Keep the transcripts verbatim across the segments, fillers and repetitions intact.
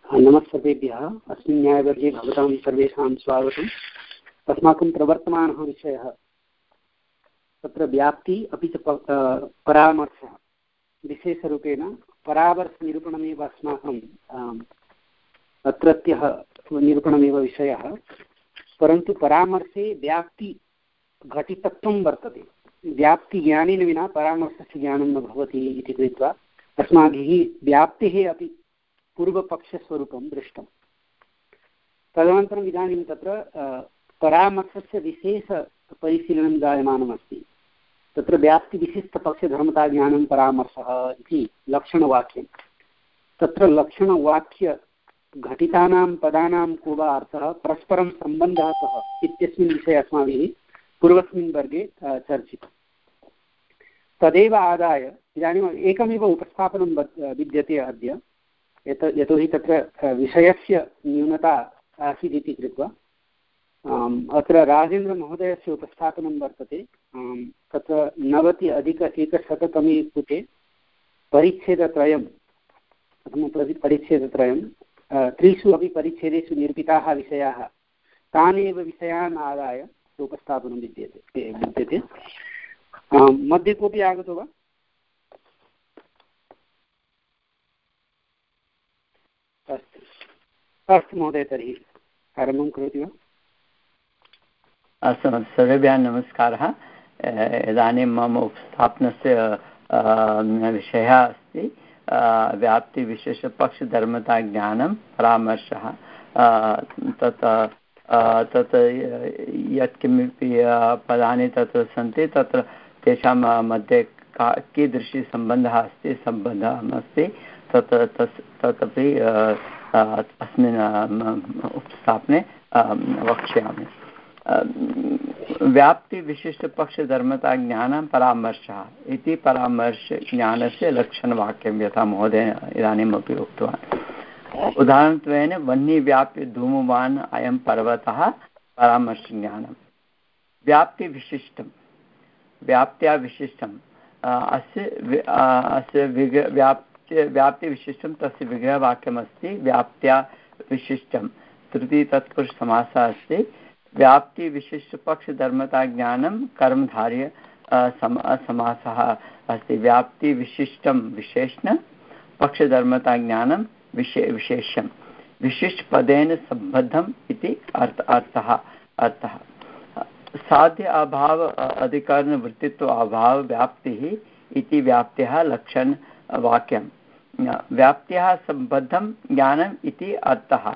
नमस्तेभ्यः। अस्मिन् न्यायवर्गे भवतां सर्वेषां स्वागतम्। अस्माकं प्रवर्तमानः विषयः तत्र व्याप्ति अपि च परामर्शः। विशेषरूपेण परामर्शनिरूपणमेव अस्माकं अत्रत्यः निरूपणमेव विषयः, परन्तु परामर्शे व्याप्तिघटितत्वं वर्तते। व्याप्तिज्ञानेन विना परामर्शस्य ज्ञानं न भवति इति कृत्वा अस्माभिः व्याप्तेः अपि पूर्वपक्षस्वरूपं दृष्टं। तदनन्तरम् इदानीं तत्र परामर्शस्य विशेषपरिशीलनं जायमानमस्ति। तत्र व्याप्तिविशिष्टपक्षधर्मताज्ञानं परामर्शः इति लक्षणवाक्यं। तत्र लक्षणवाक्यघटितानां पदानां को वा अर्थः, परस्परं सम्बन्धः कः इत्यस्मिन् विषये अस्माभिः पूर्वस्मिन् वर्गे चर्चितम्। तदेव आदाय इदानीम् एकमेव उपस्थापनं विद्यते अद्य, यत यतोहि तत्र विषयस्य न्यूनता आसीत् इति कृत्वा अत्र राजेन्द्रमहोदयस्य उपस्थापनं वर्तते। तत्र नवति अधिक एकशततमे पुटे परिच्छेदत्रयं प्रथमपरिच्छेदत्रयं त्रिषु अपि परिच्छेदेषु निरूपिताः विषयाः, तान् एव विषयान् आदाय उपस्थापनं विद्यते विद्यते मध्ये कोऽपि आगतो वा? अस्तु अस्तु महोदय, तर्हि आरम्भं करोति वा? अस्तु, सर्वेभ्यः नमस्कारः। इदानीं मम उपस्थापनस्य विषयः अस्ति व्याप्तिविशेषपक्षधर्मताज्ञानं परामर्शः। तत् तत् यत्किमपि पदानि तत्र सन्ति तत्र तेषां मध्ये का कीदृशी सम्बन्धः अस्ति सम्बन्धः अस्ति तत् तस् तदपि अस्मिन् उपस्थापने वक्ष्यामि। व्याप्तिविशिष्टपक्षधर्मताज्ञानं परामर्शः इति परामर्शज्ञानस्य लक्षणवाक्यं यथा महोदय इदानीमपि उक्तवान्। उदाहरणत्वेन वह्निव्याप्य धूमवान् अयं पर्वतः परामर्शज्ञानं। व्याप्तिविशिष्टं व्याप्त्या विशिष्टम् अस्य अस्य विग व्याप्ति व्याप्तिविशिष्टं तस्य विग्रहवाक्यमस्ति व्याप्त्या विशिष्टं। तृतीय तत्पुरुषसमासः अस्ति। व्याप्तिविशिष्टपक्षधर्मताज्ञानं कर्मधारय समासः अस्ति। व्याप्तिविशिष्टं विशेषण पक्षधर्मताज्ञानं विशे विशेष्यं विशिष्टपदेन सम्बद्धम् इति अर्थ अर्थः अर्थः साध्य अभाव अधिकरणवृत्तित्व अभाव व्याप्तिः इति व्याप्त्याः लक्षणवाक्यं। व्याप्त्याः सम्बद्धं ज्ञानम् इति अर्थः।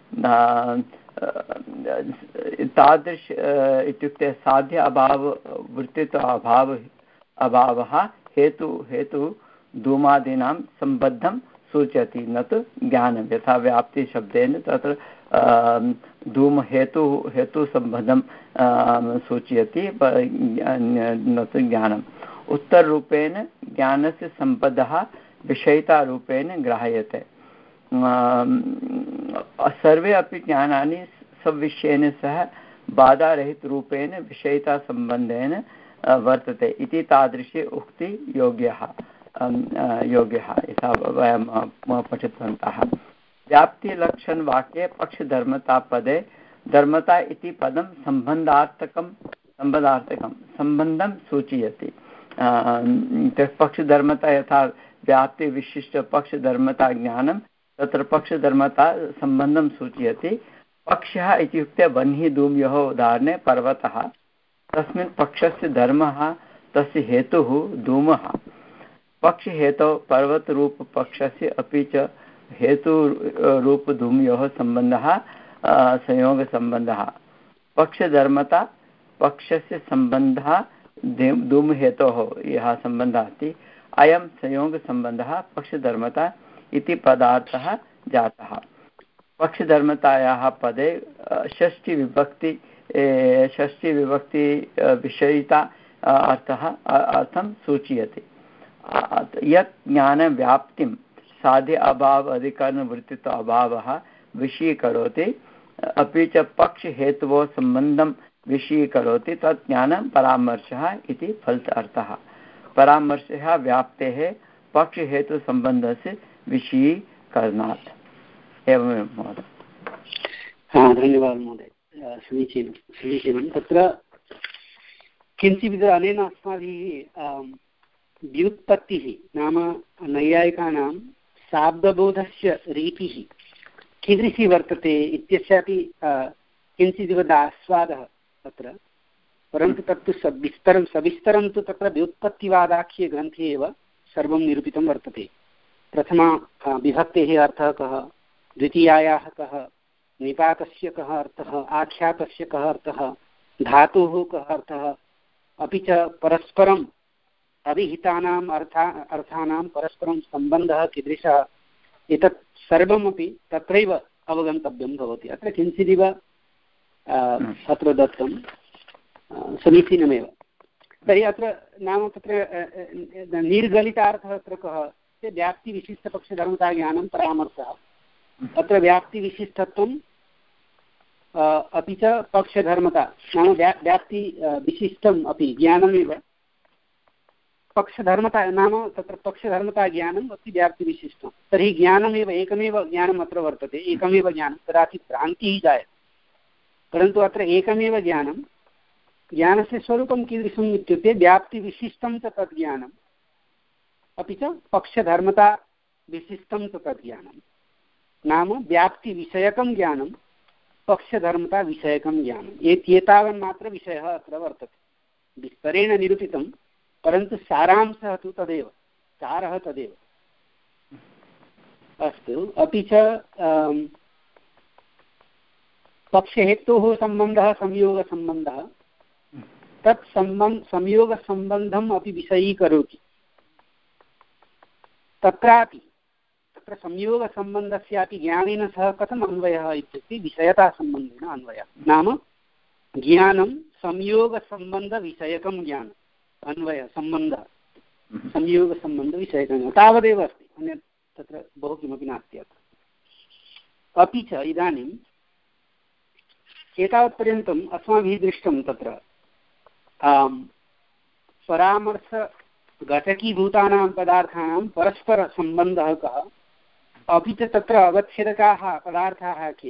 तादृश इत्युक्ते साध्य अभाव वृत्तित्व अभाव अभावः हेतु हेतु धूमादीनां सम्बद्धं सूचयति, न तु ज्ञानं। यथा व्याप्तिशब्देन तत्र धूमहेतु हेतुसम्बद्धं सूचयति, न तु ज्ञानम्। उत्तररूपेण ज्ञानस्य सम्बद्धः विषयितारूपेण ग्राह्यते। सर्वे अपि ज्ञानानि सविषयेण सह बाधारहितरूपेण विषयितासम्बन्धेन वर्तते इति तादृशी उक्ति योग्यः योग्यः यथा वयं पठितवन्तः। व्याप्तिलक्षणवाक्ये पक्षधर्मतापदे धर्मता इति पदं सम्बन्धार्थकं सम्बन्धार्थकं सम्बन्धं सूचयति। पक्षधर्मता यथा व्याप्तिविशिष्टपक्षधर्मता ज्ञानं तत्र पक्षधर्मता सम्बन्धं सूचयति। पक्षः इत्युक्ते वह्नि धूम्योः उदाहरणे पर्वतः, तस्मिन् पक्षस्य धर्मः तस्य हेतुः धूमः। पक्षहेतौ पर्वतरूपपक्षस्य अपि च हेतुरूपधूम्योः सम्बन्धः संयोगसम्बन्धः। पक्षधर्मता पक्षस्य सम्बन्धः धूमहेतोः यः सम्बन्धः अस्ति, अयं संयोगसम्बन्धः पक्षधर्मता इति पदार्थः जातः। पक्षधर्मतायाः पदे षष्ठीविभक्ति षष्ठीविभक्ति विषयिता अर्थः अर्थं सूचयति। यत् ज्ञानव्याप्तिं साध्य अभाव अधिकरणवृत्तित्व अभावः विषयीकरोति अपि च पक्षहेतवो सम्बन्धं विषयीकरोति, तत् ज्ञानं परामर्शः इति फलित अर्थः। परामर्शः व्याप्तेः पक्षहेतुसम्बन्धस्य विषयीकरणात्। एवमेव महोदय। हा, धन्यवादः महोदय, समीचीनं समीचीनं। तत्र किञ्चित् अनेन अस्माभिः व्युत्पत्तिः नाम नैयायिकानां शाब्दबोधस्य रीतिः कीदृशी वर्तते इत्यस्यापि किञ्चिदिव आस्वादः तत्र, परन्तु तत्तु सविस्तरं सविस्तरं तु तत्र व्युत्पत्तिवादाख्ये ग्रन्थे एव सर्वं निरूपितं वर्तते। प्रथमा विभक्तेः अर्थः कः, द्वितीयायाः कः, निपातस्य कः अर्थः, आख्यातस्य कः अर्थः, धातोः कः अर्थः, अपि च परस्परम् अभिहितानाम् अर्था अर्थानां परस्परं सम्बन्धः कीदृशः, एतत् सर्वमपि तत्रैव अवगन्तव्यं भवति। अत्र किञ्चिदिव अत्र दत्तं समीचीनमेव। तर्हि अत्र नाम तत्र निर्गलितार्थः अत्र कः, व्याप्तिविशिष्टपक्षधर्मताज्ञानं परामर्शः। अत्र व्याप्तिविशिष्टत्वं अपि च पक्षधर्मता नाम व्या व्याप्ति विशिष्टम् अपि ज्ञानमेव पक्षधर्मता नाम तत्र पक्षधर्मता ज्ञानम् अपि व्याप्तिविशिष्टं। तर्हि ज्ञानमेव एकमेव ज्ञानम् अत्र वर्तते, एकमेव ज्ञानं, कदाचित् भ्रान्तिः जायते, परन्तु अत्र एकमेव ज्ञानं। ज्ञानस्य स्वरूपं कीदृशम् इत्युक्ते व्याप्तिविशिष्टं च तद् ज्ञानम्, अपि च पक्षधर्मता विशिष्टं च तद् ज्ञानं। नाम व्याप्तिविषयकं ज्ञानं, पक्षधर्मता विषयकं ज्ञानम्, एतावन्मात्र विषयः अत्र वर्तते। विस्तरेण निरूपितं, परन्तु सारांशः तु तदेव, सारः तदेव। अस्तु, अपि च पक्षहेतोः सम्बन्धः संयोगसम्बन्धः, तत् सम्बन्ध संयोगसम्बन्धम् अपि विषयीकरोति। तत्रापि तत्र संयोगसम्बन्धस्यापि ज्ञानेन सह कथम् अन्वयः इत्युक्ते विषयतासम्बन्धेन अन्वयः। नाम ज्ञानं संयोगसम्बन्धविषयकं ज्ञानम्, अन्वयः सम्बन्धः संयोगसम्बन्धविषयकं तावदेव अस्ति, अन्यत् तत्र बहु किमपि नास्ति अत्र। अपि च इदानीम् एतावत्पर्यन्तम् अस्माभिः दृष्टं तत्र परामर्शघटकीभूतानां पदार्थानां परस्परसम्बन्धः कः, अपि च तत्र अवच्छेदकाः पदार्थाः के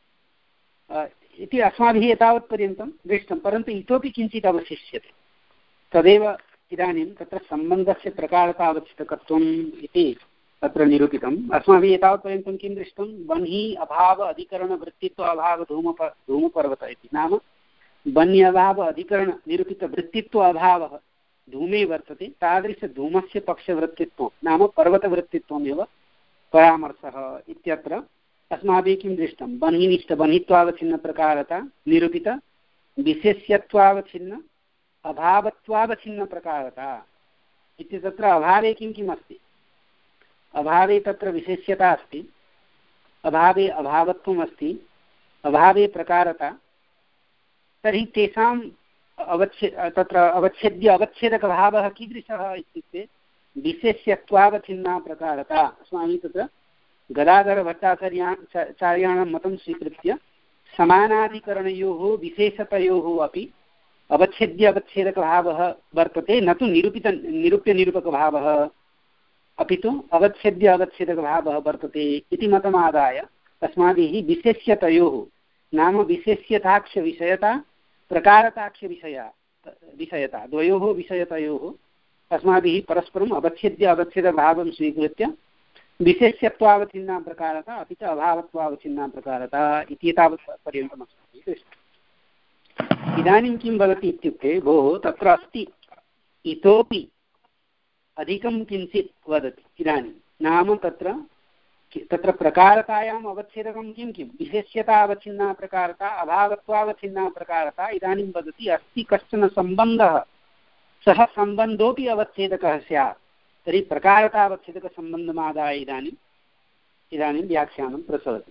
इति अस्माभिः एतावत्पर्यन्तं दृष्टं, परन्तु इतोपि किञ्चित् अवशिष्यते। तदेव इदानीं तत्र सम्बन्धस्य प्रकारतावच्छेदकत्वम् इति तत्र निरूपितम्। अस्माभिः एतावत्पर्यन्तं किं दृष्टं, बह्निः अभाव अधिकरणवृत्तित्व अभाव धूमप धूमपर्वत इति। नाम बन्यभाव अधिकरण निरूपितवृत्तित्व अभावः धूमे वर्तते, तादृशधूमस्य पक्षवृत्तित्वं नाम पर्वतवृत्तित्वमेव परामर्शः इत्यत्र अस्माभिः किं दृष्टं, बह्निनिष्ठ बह्नित्वावच्छिन्नप्रकारता निरूपित विशेष्यत्वावच्छिन्न अभावत्वावच्छिन्नप्रकारता इति। तत्र अभावे किं किम् अस्ति, अभावे तत्र विशेष्यता अस्ति, अभावे अभावत्वम् अस्ति, अभावे प्रकारता। तर्हि तेषाम् अवच्छे तत्र अवच्छेद्य अवच्छेदकभावः कीदृशः इत्युक्ते विशेष्यत्वावच्छिन्ना प्रकारता। अस्माभिः तत्र गदाधरभट्टाचार्या चार्याणां मतं स्वीकृत्य समानाधिकरणयोः विशेषतयोः अपि अवच्छेद्य अवच्छेदकभावः वर्तते, न तु निरूपित निरूप्यनिरूपकभावः, अपि तु अवच्छेद्य अवच्छेदकभावः वर्तते इति मतमादाय अस्माभिः विशेष्यतयोः नाम विशेष्यताक्षविषयता प्रकारताक्षविषया विषयता द्वयोः विषयतयोः अस्माभिः परस्परम् अवच्छेद्य अवच्छेदभावं स्वीकृत्य विशेष्यत्वावच्छिन्ना प्रकारता अपि च अभावत्वावच्छिन्ना प्रकारता इति तावत् पर्यन्तम् अस्माभिः दृष्टम्। इदानीं किं भवति इत्युक्ते, भोः तत्र अस्ति इतोपि अधिकं किञ्चित् वदति इदानीं। नाम तत्र तत्र प्रकारतायाम् अवच्छेदकं किं किं, विशेष्यता अवच्छिन्ना प्रकारता, अभावत्वावच्छिन्ना प्रकारता। इदानीं वदति अस्ति कश्चन सम्बन्धः, सः सम्बन्धोऽपि अवच्छेदकः स्यात्, तर्हि प्रकारतावच्छेदकसम्बन्धमादाय इदानीम् इदानीं व्याख्यानं प्रचलति।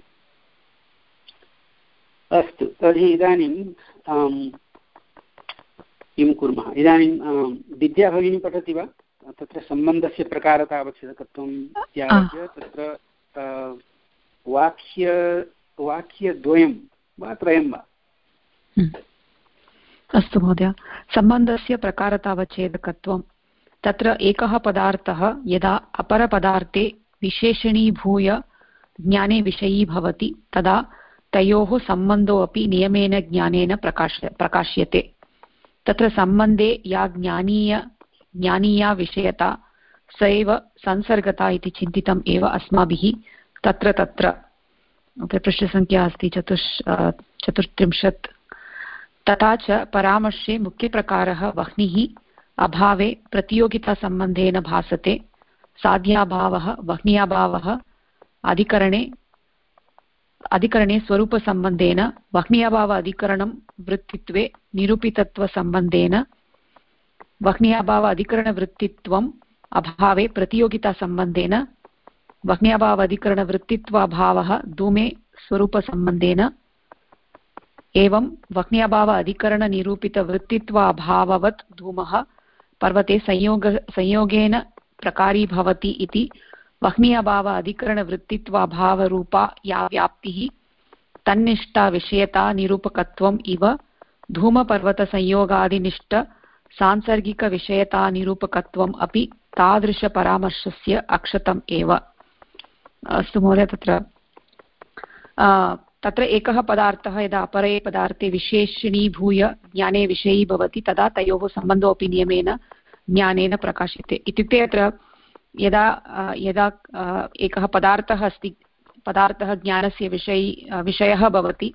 अस्तु, तर्हि इदानीं किं कुर्मः, इदानीं विद्या भगिनी पठति वा तत्र सम्बन्धस्य प्रकारतावच्छेदकत्वं इत्यादि तत्र वाक्य वाक्यद्वयं वा त्रयं वा? अस्तु महोदय, सम्बन्धस्य प्रकारतावच्छेदकत्वं तत्र एकः पदार्थः यदा अपरपदार्थे विशेषणीभूय ज्ञाने विषयी भवति तदा तयोः सम्बन्धोऽपि नियमेन ज्ञानेन प्रकाश्य प्रकाश्यते। तत्र सम्बन्धे या ज्ञानीय ज्ञानीया विषयता स एव संसर्गता इति चिन्तितम् एव अस्माभिः तत्र तत्र। पृष्ठसङ्ख्या अस्ति चतुश् चतुस्त्रिंशत्। तथा च परामर्शे मुख्यप्रकारः वह्निः अभावे प्रतियोगितासम्बन्धेन भासते। साध्याभावः वह्न्याभावः अधिकरणे अधिकरणे स्वरूपसम्बन्धेन, वह्न्याभाव अधिकरणं वृत्तित्वे निरूपितत्वसम्बन्धेन, वह्न्याभाव अधिकरणवृत्तित्वम् अभावे प्रतियोगितासम्बन्धेन, वह्न्याभाव अधिकरणवृत्तित्वाभावः धूमे स्वरूपसम्बन्धेन। एवं वह्न्याभाव अधिकरणनिरूपितवृत्तित्वाभाववत् धूमः पर्वते संयोग संयोगेन प्रकारी भवति इति वह्न्याभाव अधिकरणवृत्तित्वाभावरूपा या व्याप्तिः तन्निष्ठा विषयता निरूपकत्वम् इव धूमपर्वतसंयोगादिनिष्ठ सांसर्गिकविषयतानिरूपकत्वम् अपि तादृशपरामर्शस्य अक्षतम् एव। अस्तु महोदय, तत्र तत्र एकः पदार्थः यदा अपरे पदार्थे विशेषणीभूय ज्ञाने विषयी भवति तदा तयोः सम्बन्धोऽपि नियमेन ज्ञानेन प्रकाश्यते। इत्युक्ते अत्र यदा यदा एकः पदार्थः अस्ति, पदार्थः ज्ञानस्य विषयी विषयः भवति।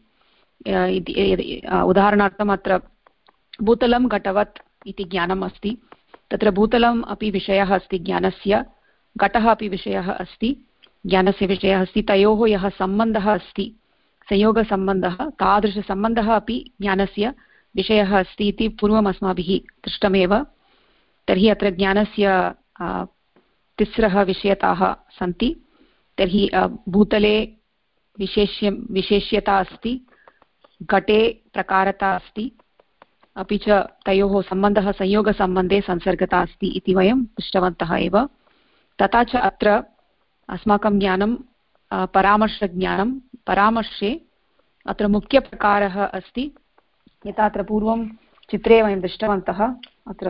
उदाहरणार्थम् अत्र भूतलं घटवत् इति ज्ञानम् अस्ति। तत्र भूतलम् अपि विषयः अस्ति ज्ञानस्य, घटः अपि विषयः अस्ति ज्ञानस्य विषयः अस्ति। तयोः यः सम्बन्धः अस्ति, संयोगसम्बन्धः, तादृशसम्बन्धः अपि ज्ञानस्य विषयः अस्ति इति पूर्वम् अस्माभिः दृष्टमेव। तर्हि अत्र ज्ञानस्य तिस्रः विषयताः सन्ति। तर्हि भूतले विशेष्य विशेष्यता अस्ति, घटे प्रकारता अस्ति, अपि च तयोः सम्बन्धः संयोगसम्बन्धे संसर्गता अस्ति इति वयं दृष्टवन्तः एव। तथा च अत्र अस्माकं ज्ञानं परामर्शज्ञानं। परामर्शे अत्र मुख्यप्रकारः अस्ति, यथा अत्र पूर्वं चित्रे वयं दृष्टवन्तः। अत्र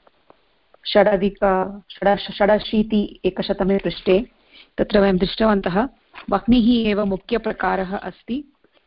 षडधिक षड षडशीति एकशतमे पृष्ठे तत्र वयं दृष्टवन्तः वह्निः एव मुख्यप्रकारः अस्ति।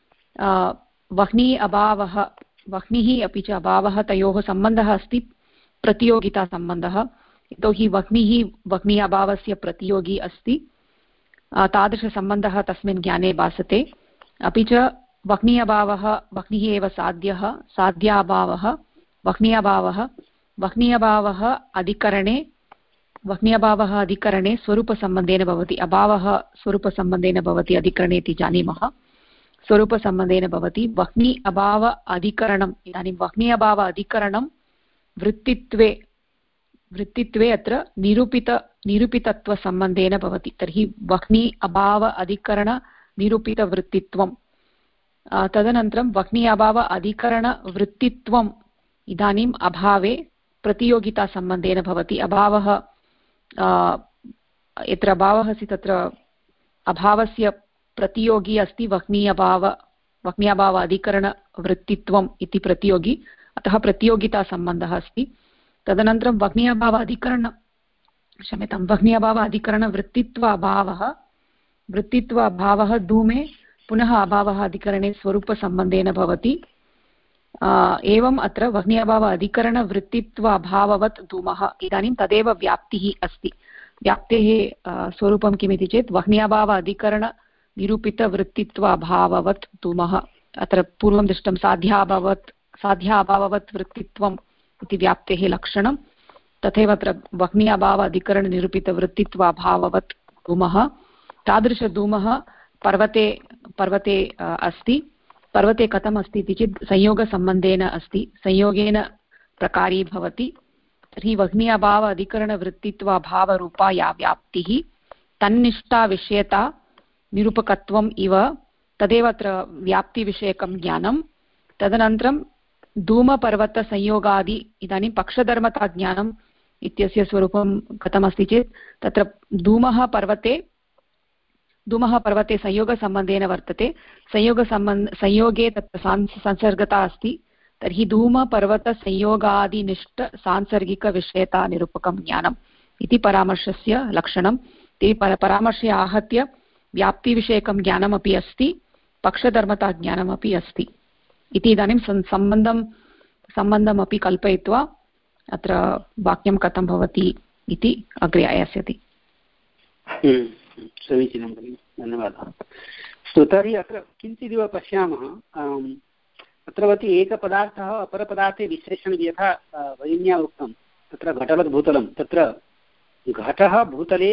वह्नि अभावः वह्निः अपि च अभावः तयोः सम्बन्धः अस्ति प्रतियोगितासम्बन्धः। यतोहि वह्निः वह्नि अभावस्य प्रतियोगी अस्ति, तादृशसम्बन्धः तस्मिन् ज्ञाने भासते। अपि च वह्नि अभावः वह्निः एव साध्यः, साध्याभावः वह्नि अभावः, वह्नि अभावः अधिकरणे वह्नि अभावः अधिकरणे स्वरूपसम्बन्धेन भवति। अभावः स्वरूपसम्बन्धेन भवति अधिकरणे इति जानीमः, स्वरूपसम्बन्धेन भवति। वह्नि अभाव अधिकरणम्, इदानीं वह्नि अभाव अधिकरणं वृत्तित्वे वृत्तित्वे अत्र निरूपित निरूपितत्वसम्बन्धेन भवति। तर्हि वह्नि अभाव अधिकरणनिरूपितवृत्तित्वं, तदनन्तरं वह्नि अभाव अधिकरणवृत्तित्वम् इदानीम् अभावे प्रतियोगितासम्बन्धेन भवति। अभावः यत्र अभावः अस्ति तत्र अभावस्य प्रतियोगी अस्ति वह्नि अभाव वह्नि अभाव अधिकरणवृत्तित्वम् इति प्रतियोगी, अतः प्रतियोगितासम्बन्धः अस्ति। तदनन्तरं वह्नि अभाव अधिकरण क्षम्यतां वह्नि अभाव अधिकरणवृत्तित्व अभावः वृत्तित्व अभावः धूमे पुनः अभावः अधिकरणे स्वरूपसम्बन्धेन भवति। एवम् अत्र वह्नि अभाव अधिकरणवृत्तित्व अभाववत् धूमः, इदानीं तदेव व्याप्तिः अस्ति। व्याप्तेः स्वरूपं किमिति चेत् वह्नि अभाव अधिकरणनिरूपितवृत्तित्व अभाववत् धूमः। अत्र पूर्वं दृष्टं साध्याभावत् साध्याभाववत् वृत्तित्वम् इति व्याप्तेः लक्षणं, तथैव अत्र वह्नि अभाव अधिकरणनिरूपितवृत्तित्व अभाववत् धूमः। तादृशधूमः पर्वते पर्वते अस्ति। पर्वते कथम् अस्ति इति चेत् संयोगसम्बन्धेन अस्ति, संयोगेन प्रकारी भवति। तर्हि वह्नि अभाव अधिकरणवृत्तित्व अभावरूपा या व्याप्तिः तन्निष्ठा विषयता निरूपकत्वम् इव, तदेव अत्र व्याप्तिविषयकं ज्ञानं। तदनन्तरं धूमपर्वतसंयोगादि, इदानीं पक्षधर्मताज्ञानम् इत्यस्य स्वरूपं कथमस्ति चेत् तत्र धूमः पर्वते धूमः पर्वते संयोगसम्बन्धेन वर्तते। संयोगसम्बन्ध संयोगे तत्र संसर्गता अस्ति। तर्हि धूमपर्वतसंयोगादिनिष्ठ सांसर्गिकविषयतानिरूपकं ज्ञानम् इति परामर्शस्य लक्षणं। ते परामर्शे आहत्य व्याप्तिविषयकं ज्ञानमपि अस्ति, पक्षधर्मताज्ञानमपि अस्ति इति इदानीं सम्बन्धं सम्बन्धमपि कल्पयित्वा अत्र वाक्यं कथं भवति इति अग्रे आयास्यति। समीचीनं भगिनि, धन्यवादः। अस्तु, तर्हि अत्र किञ्चिदिव पश्यामः। अत्रवती एकपदार्थः अपरपदार्थे विशेषणं यथा भगिन्या उक्तं, तत्र घटवत् भूतलं, तत्र घटः भूतले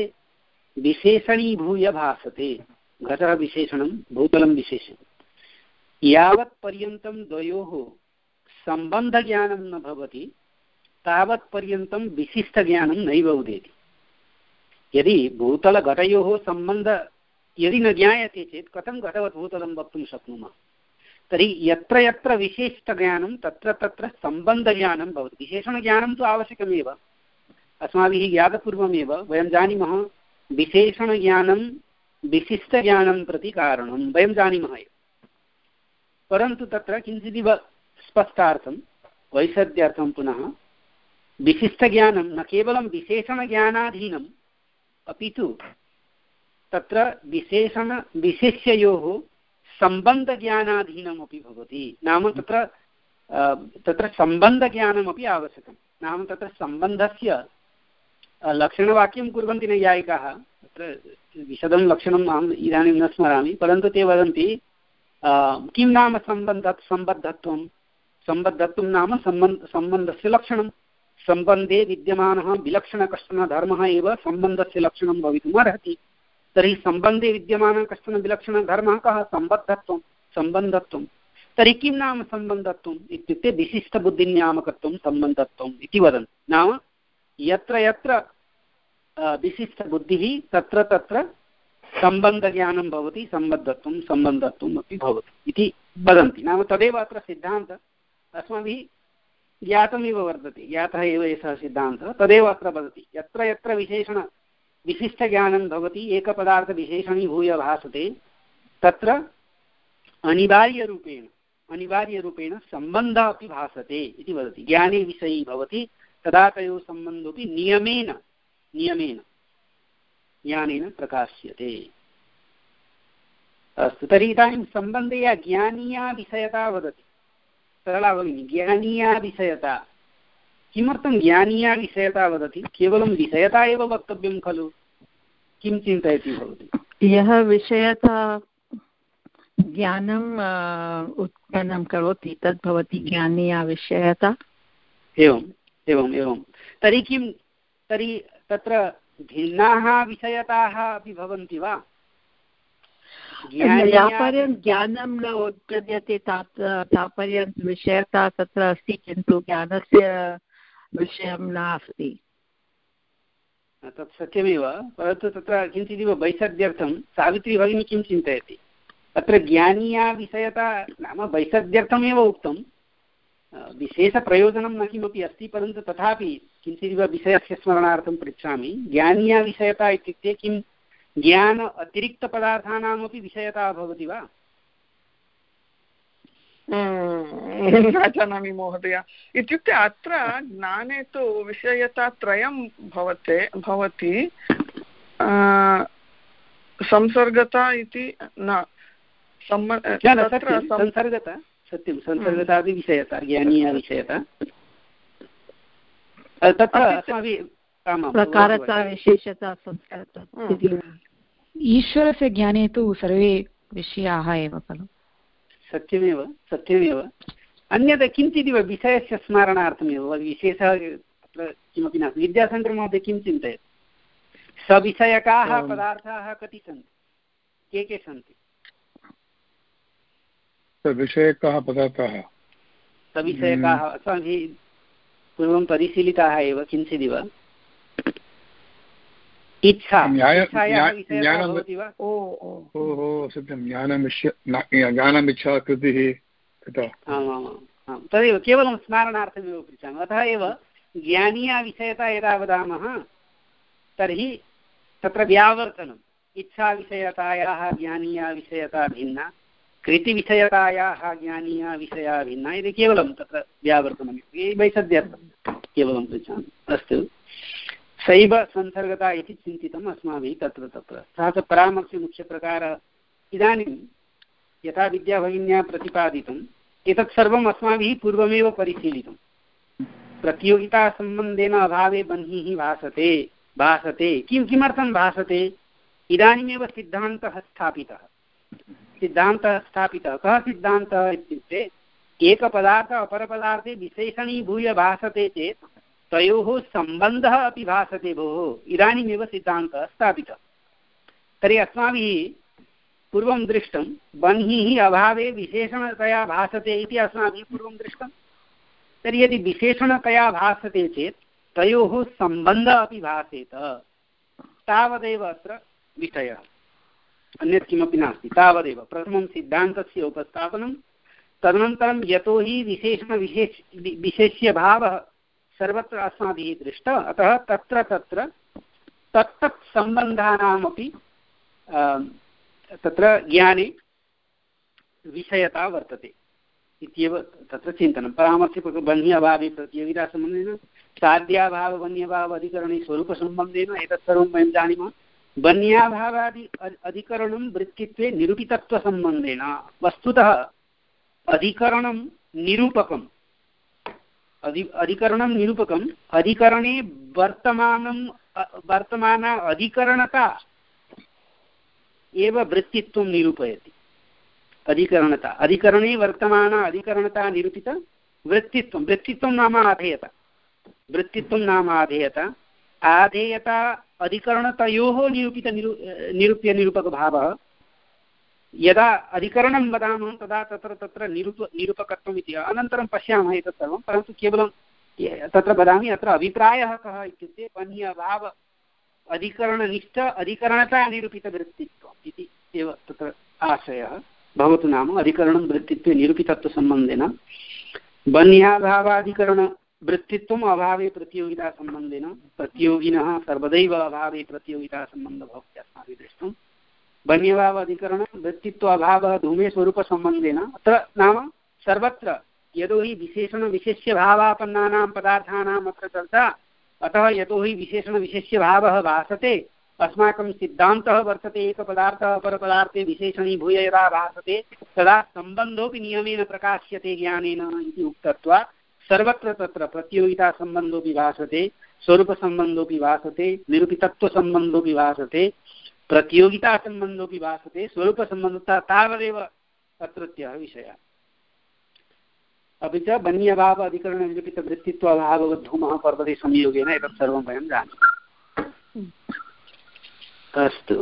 विशेषणीभूय भासते। घटः विशेषणं, भूतलं विशेषणं। यावत्पर्यन्तं द्वयोः सम्बन्धज्ञानं न भवति तावत्पर्यन्तं विशिष्टज्ञानं नैव उदेति। यदि भूतलघटयोः सम्बन्ध यदि न ज्ञायते चेत् कथं घटवत् भूतलं वक्तुं शक्नुमः? तर्हि यत्र यत्र विशेषज्ञानं तत्र तत्र सम्बन्धज्ञानं भवति। विशेषणज्ञानं तु आवश्यकमेव, अस्माभिः ज्ञातपूर्वमेव वयं जानीमः विशेषणज्ञानं विशिष्टज्ञानं प्रति कारणं वयं जानीमः एव। परन्तु तत्र किञ्चिदिव स्पष्टार्थं वैषद्यार्थं पुनः विशिष्टज्ञानं न केवलं विशेषणज्ञानाधीनम् अपि तु तत्र विशेषण विशेष्ययोः सम्बन्धज्ञानाधीनमपि भवति। नाम तत्र तत्र सम्बन्धज्ञानमपि आवश्यकं। नाम तत्र सम्बन्धस्य लक्षणवाक्यं कुर्वन्ति नैयायिकाः। तत्र विशदं लक्षणम् अहम् इदानीं न स्मरामि, परन्तु ते वदन्ति किं नाम सम्बन्ध सम्बद्धत्वं। सम्बद्धत्वं नाम सम्बन्ध सम्बन्धस्य लक्षणं। सम्बन्धे विद्यमानः विलक्षणः कश्चन धर्मः एव सम्बन्धस्य लक्षणं भवितुम् अर्हति। तर्हि सम्बन्धे विद्यमानः कश्चन विलक्षणः धर्मः कः? सम्बद्धत्वं, सम्बन्धत्वं। तर्हि किं नाम सम्बन्धत्वम् इत्युक्ते विशिष्टबुद्धिनियामकत्वं सम्बन्धत्वम् इति वदन्ति। नाम यत्र यत्र विशिष्टबुद्धिः तत्र तत्र सम्बन्धज्ञानं भवति, सम्बद्धत्वं सम्बन्धत्वम् अपि भवति इति वदन्ति। नाम तदेव अत्र सिद्धान्तः अस्माभिः ज्ञातमेव वर्तते, ज्ञातः एव एषः सिद्धान्तः, तदेव अत्र वदति। यत्र यत्र विशेषण विशिष्टज्ञानं भवति, एकपदार्थविशेषणीभूय भासते, तत्र अनिवार्यरूपेण अनिवार्यरूपेण सम्बन्धः अपि भासते इति वदति। ज्ञाने विषयी भवति तदा तयोः सम्बन्धोऽपि नियमेन नियमेन ज्ञानेन प्रकाश्यते। अस्तु, तर्हि इदानीं सम्बन्धे ज्ञानीया विषयता वदति। सरला भगिनी, ज्ञानीया विषयता, किमर्थं ज्ञानीया विषयता वदति? केवलं विषयता एव वक्तव्यं खलु? किं चिन्तयति भवती? यः विषयता ज्ञानम् उत्पन्नं करोति तद् भवति ज्ञानीया विषयता। एवम् एवम् एवं तर्हि किं तर्हि तत्र भिन्नाः विषयताः अपि भवन्ति वा? यापर्यं ज्ञानं न उत्पद्यते तापर्यन्तं विषयता तत्र अस्ति, किन्तु ज्ञानस्य विषयं नास्ति। तत् सत्यमेव, परन्तु तत्र किञ्चिदिव वैषद्यर्थं सावित्री भगिनी किं चिन्तयति? अत्र ज्ञानीया विषयता नाम वैषद्यर्थमेव उक्तं, विशेषप्रयोजनं न किमपि अस्ति, परन्तु तथापि किञ्चिदिव विषयस्य स्मरणार्थं पृच्छामि। ज्ञानीया विषयता इत्युक्ते किं ज्ञान अतिरिक्तपदार्थानामपि विषयता भवति वा? न जानामि महोदय। इत्युक्ते अत्र ज्ञाने तु विषयता त्रयं भवते भवति संसर्गता इति न संसर्गता सत्यं संसर्गता अपि विषयता ज्ञानीया विषयता। तत्र अस्माभिः प्रकारता विशेषता संस्कारता। ईश्वरस्य ज्ञाने तु सर्वे विषयाः एव खलु? सत्यमेव सत्यमेव। अन्यत् किञ्चिदिव विषयस्य स्मरणार्थमेव, विशेषः तत्र किमपि नास्ति। विद्याशङ्करमहोदय किं चिन्तयति? सविषयकाः पदार्थाः कति सन्ति, के के सन्ति? सविषयकाः पदार्थाः सविषयकाः अस्माभिः पूर्वं परिशीलिताः एव किञ्चिदिव। इच्छा भवति वा? ओहो सत्यं, ज्ञानमिच्छा कृतिः। आमामां तदेव केवलं स्मरणार्थमेव पृच्छामि। अतः एव ज्ञानीया विषयता यदा वदामः तर्हि तत्र व्यावर्तनम्, इच्छाविषयतायाः ज्ञानीया विषयता भिन्ना, कृतिविषयतायाः ज्ञानीया विषया भिन्ना, इति केवलं तत्र व्यावर्तनम् वैषद्यर्थं केवलं पृच्छामि। अस्तु, सैव संसर्गता इति चिन्तितम् अस्माभिः तत्र तत्र सः च परामर्शमुख्यप्रकारः। इदानीं यथा विद्याभगिन्या प्रतिपादितम् एतत् सर्वम् अस्माभिः पूर्वमेव परिशीलितं। प्रतियोगितासम्बन्धेन अभावे बह्निः भासते भासते किं किमर्थं भासते? इदानीमेव सिद्धान्तः स्थापितः सिद्धान्तः स्थापितः कः सिद्धान्तः इत्युक्ते एकपदार्थ अपरपदार्थे विशेषणीभूय भासते चेत् तयोः सम्बन्धः अपि भासते भोः। इदानीमेव सिद्धान्तः स्थापितः। तर्हि अस्माभिः पूर्वं दृष्टं बह्निः अभावे विशेषणतया भासते इति अस्माभिः पूर्वं दृष्टं। तर्हि यदि विशेषणतया भासते चेत् तयोः सम्बन्धः अपि भासेत तावदेव अत्र विषयः, अन्यत् किमपि नास्ति। तावदेव प्रथमं सिद्धान्तस्य उपस्थापनं, तदनन्तरं यतो हि विशेषणविशेष विशेष्यभावः सर्वत्र अस्माभिः दृष्टः, अतः तत्र तत्र तत्तत् सम्बन्धानामपि तत्र ज्ञाने विषयता वर्तते इत्येव तत्र चिन्तनं। परामर्शे बन्ही अभावे प्रतियोगितासम्बन्धेन, साध्याभाव बन्यभाव अधिकरणे स्वरूपसम्बन्धेन एतत् सर्वं वयं जानीमः। बन्याभावादि अधिकरणं वृत्तित्वे निरूपितत्वसम्बन्धेन। वस्तुतः अधिकरणं निरूपकम् अधि अधिकरणं निरूपकम् अधिकरणे वर्तमानं वर्तमान अधिकरणता एव वृत्तित्वं निरूपयति। अधिकरणता अधिकरणे वर्तमान अधिकरणता निरूपित वृत्तित्वं वृत्तित्वं नाम आधेयता वृत्तित्वं नाम आधेयता आधेयता अधिकरणतयोः निरूपित निरू निरूप्य निरूपकभावः। यदा अधिकरणं वदामः तदा तत्र तत्र निरूप निरूपकत्वम् इति अनन्तरं पश्यामः एतत् सर्वं। परन्तु केवलं तत्र वदामि अत्र अभिप्रायः कः इत्युक्ते बन्ही अभाव अधिकरणनिष्ठ अधिकरणता निरूपितवृत्तित्वम् इति एव तत्र आशयः भवतु। नाम अधिकरणं वृत्तित्वे निरूपितत्वसम्बन्धेन बन्ह्याभावाधिकरणवृत्तित्वम् अभावे प्रतियोगितासम्बन्धेन प्रतियोगिनः सर्वदैव अभावे प्रतियोगितासम्बन्धः भवति अस्माभिः दृष्टं। बन्यभाव अधिकरणं वृत्तित्व अभावः धूमे स्वरूपसम्बन्धेन। अत्र नाम सर्वत्र यतो हि विशेषणविशेष्यभावापन्नानां पदार्थानाम् अत्र चर्चा, अतः यतो हि विशेषणविशेष्यभावः भासते अस्माकं सिद्धान्तः वर्तते एकपदार्थः अपरपदार्थे विशेषणीभूय यदा भासते तदा सम्बन्धोऽपि नियमेन प्रकाश्यते ज्ञानेन इति उक्तत्वात् सर्वत्र तत्र प्रतियोगितासम्बन्धोऽपि भासते, स्वरूपसम्बन्धोऽपि भासते, निरूपितत्वसम्बन्धोऽपि भासते, प्रतियोगितासम्बन्धोऽपि भासते, स्वरूपसम्बन्धता तावदेव अत्रत्यः विषयः। अपि च बन्यभाव अधिकरणनिरूपितवृत्तित्वाभाववद्धूमः पर्वते संयोगेन एतत् सर्वं वयं जानीमः। अस्तु,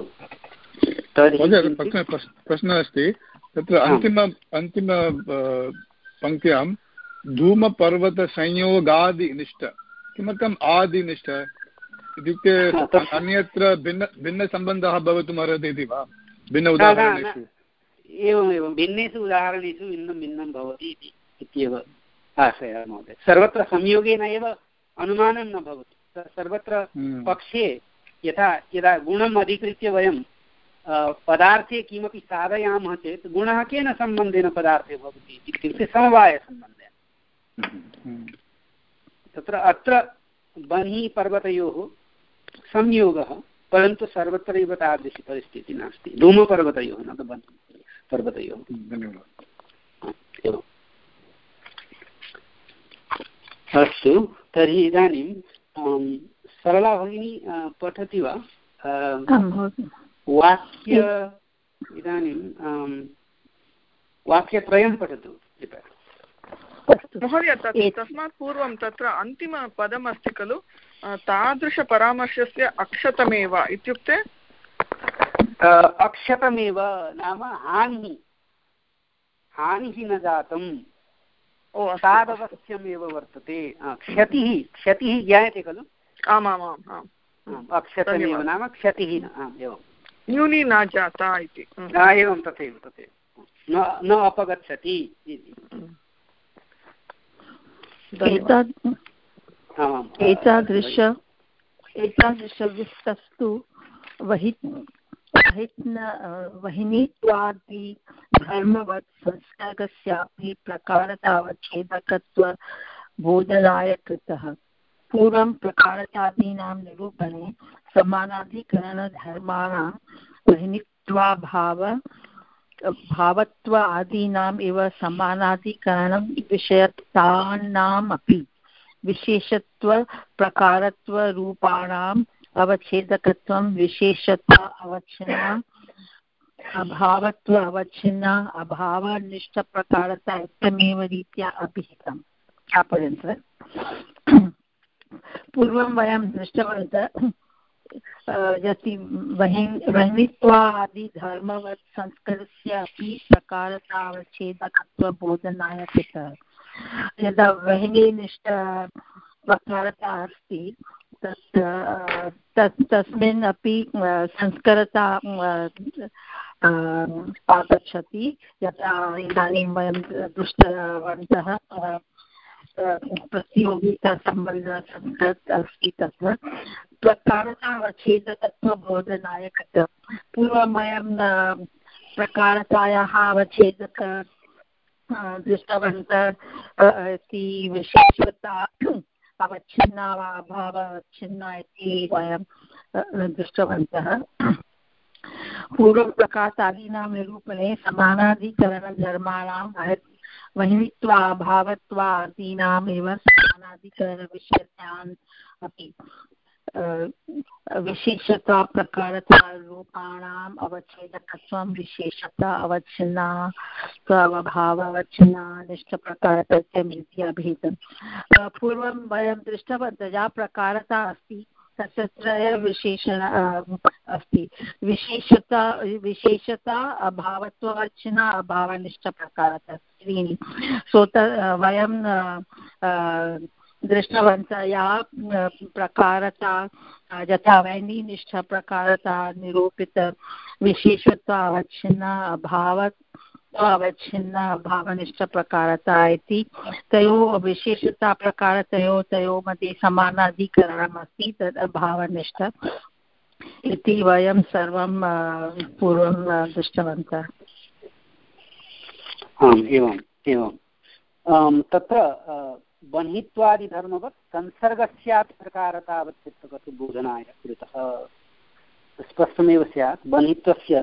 प्रश्नः अस्ति तत्र अन्तिम अन्तिम पङ्क्त्यां धूमपर्वतसंयोगादिनिष्ठ किमर्थम् आदिनिष्ठ इत्युक्ते अन्यत्र भिन्न भिन्नसम्बन्धः भवितुम् अर्हति इति वा? भिन्न उदाहरणेषु एवमेवं भिन्नेषु उदाहरणेषु भिन्नं भिन्नं भवति इत्येव आशयः महोदय। सर्वत्र संयोगेन एव अनुमानं न भवति। सर्वत्र पक्षे यथा यदा गुणम् अधिकृत्य वयं पदार्थे किमपि साधयामः चेत् गुणः केन सम्बन्धेन पदार्थे भवति इत्युक्ते समवायसम्बन्धेन। तत्र अत्र बन्ही पर्वतयोः संयोगः, परन्तु सर्वत्रैव तादृशी परिस्थितिः नास्ति। धूमपर्वतयोः न तु बन्ही पर्वतयोः। धन्यवादः। अस्तु, तर्हि इदानीं सरला भगिनी पठति वा? वाक्य इदानीं वाक्यत्रयं पठतु कृपया। महोदय तस्मात् पूर्वं तत्र अन्तिमपदमस्ति खलु तादृशपरामर्शस्य अक्षतमेव इत्युक्ते अक्षतमेव नाम हानिः हानिः न जातम् तादवस्थ्यमेव वर्तते। क्षतिः क्षतिः ज्ञायते खलु? आमामाम् आम् अक्षतमेव नाम क्षतिः न एवं न्यूनी न जाता इति। एवं तथैव तथैव न न अपगच्छति इति। एतादृश एतादृशविस्तस्तु वहि वहिनीत्वादि धर्मवत् संस्कारस्यापि प्रकारतावच्छेदकत्व बोधनाय कृतः। पूर्वं प्रकारतादीनां निरूपणे समानाधिकरणधर्माणां वह्नित्वाभाव भावत्व आदीनाम् इव समानाधिकरणं विषयतानामपि विशेषत्व प्रकारत्वरूपाणाम् अवच्छेदकत्वं विशेषता अवच्छिन्ना अभावत्व अवच्छिन्ना अभावनिष्ठप्रकारता इत्यमेव रीत्या अभिहितम्। यापर्यन्तं पूर्वं वयं दृष्टवन्तः यदि वह्नित्वादिधर्मवत् संस्कारस्य अपि प्रकारतावच्छेदकत्वबोधनाय कृतः। यदा वह्निनिष्ठ प्रकारता अस्ति तत् तस्मिन् अपि संस्कारता आगच्छति। यथा इदानीं वयं दृष्टवन्तः प्रतियोगितासम्बन्धसंस्कृत अस्ति तत्र प्रकारतावच्छेदकत्वबोधनाय कृतः। पूर्वं वयं प्रकारतायाः अवच्छेदक दृष्टवन्तः इति विशेषता अवच्छिन्ना वा अभाव अवच्छिन्ना इति वयं दृष्टवन्तः। पूर्वं प्रकारतादीनां निरूपणे समानाधिकरणधर्माणां वह्नित्वाभावत्वादीनाम् एव समानाधिकरणविषयान् अपि विशेषता प्रकारतारूपाणाम् अवच्छेदकत्वं विशेषता अवच्छिन्ना स्वभावावच्छिन्ना निष्ठप्रकारतत्वम् इति अभिहितम्। पूर्वं वयं दृष्टवन्तः या प्रकारता अस्ति तत्र त्रयविशेषण अस्ति। विशेषता विशेषता अभावत्वावच्छिन्ना अभावनिष्ठप्रकारता त्रीणि। सो त वयं दृष्टवन्तः या प्रकारता यथा वह्निनिष्ठप्रकारता निरूपित विशेषत्वा अवच्छिन्ना अभावत्वावच्छिन्ना अभावनिष्ठप्रकारता इति तयोः विशेषता प्रकारतयोः तयोः मध्ये समानाधिकरणम् अस्ति तद् अभावनिष्ठ इति वयं सर्वं पूर्वं दृष्टवन्तः। आम् एवम् एवं तत्र बह्नित्वादिधर्मवत् संसर्गस्यापि प्रकारतावच्छेदकत्व बोधनाय कृतः। स्पष्टमेव स्यात् बह्नित्वस्य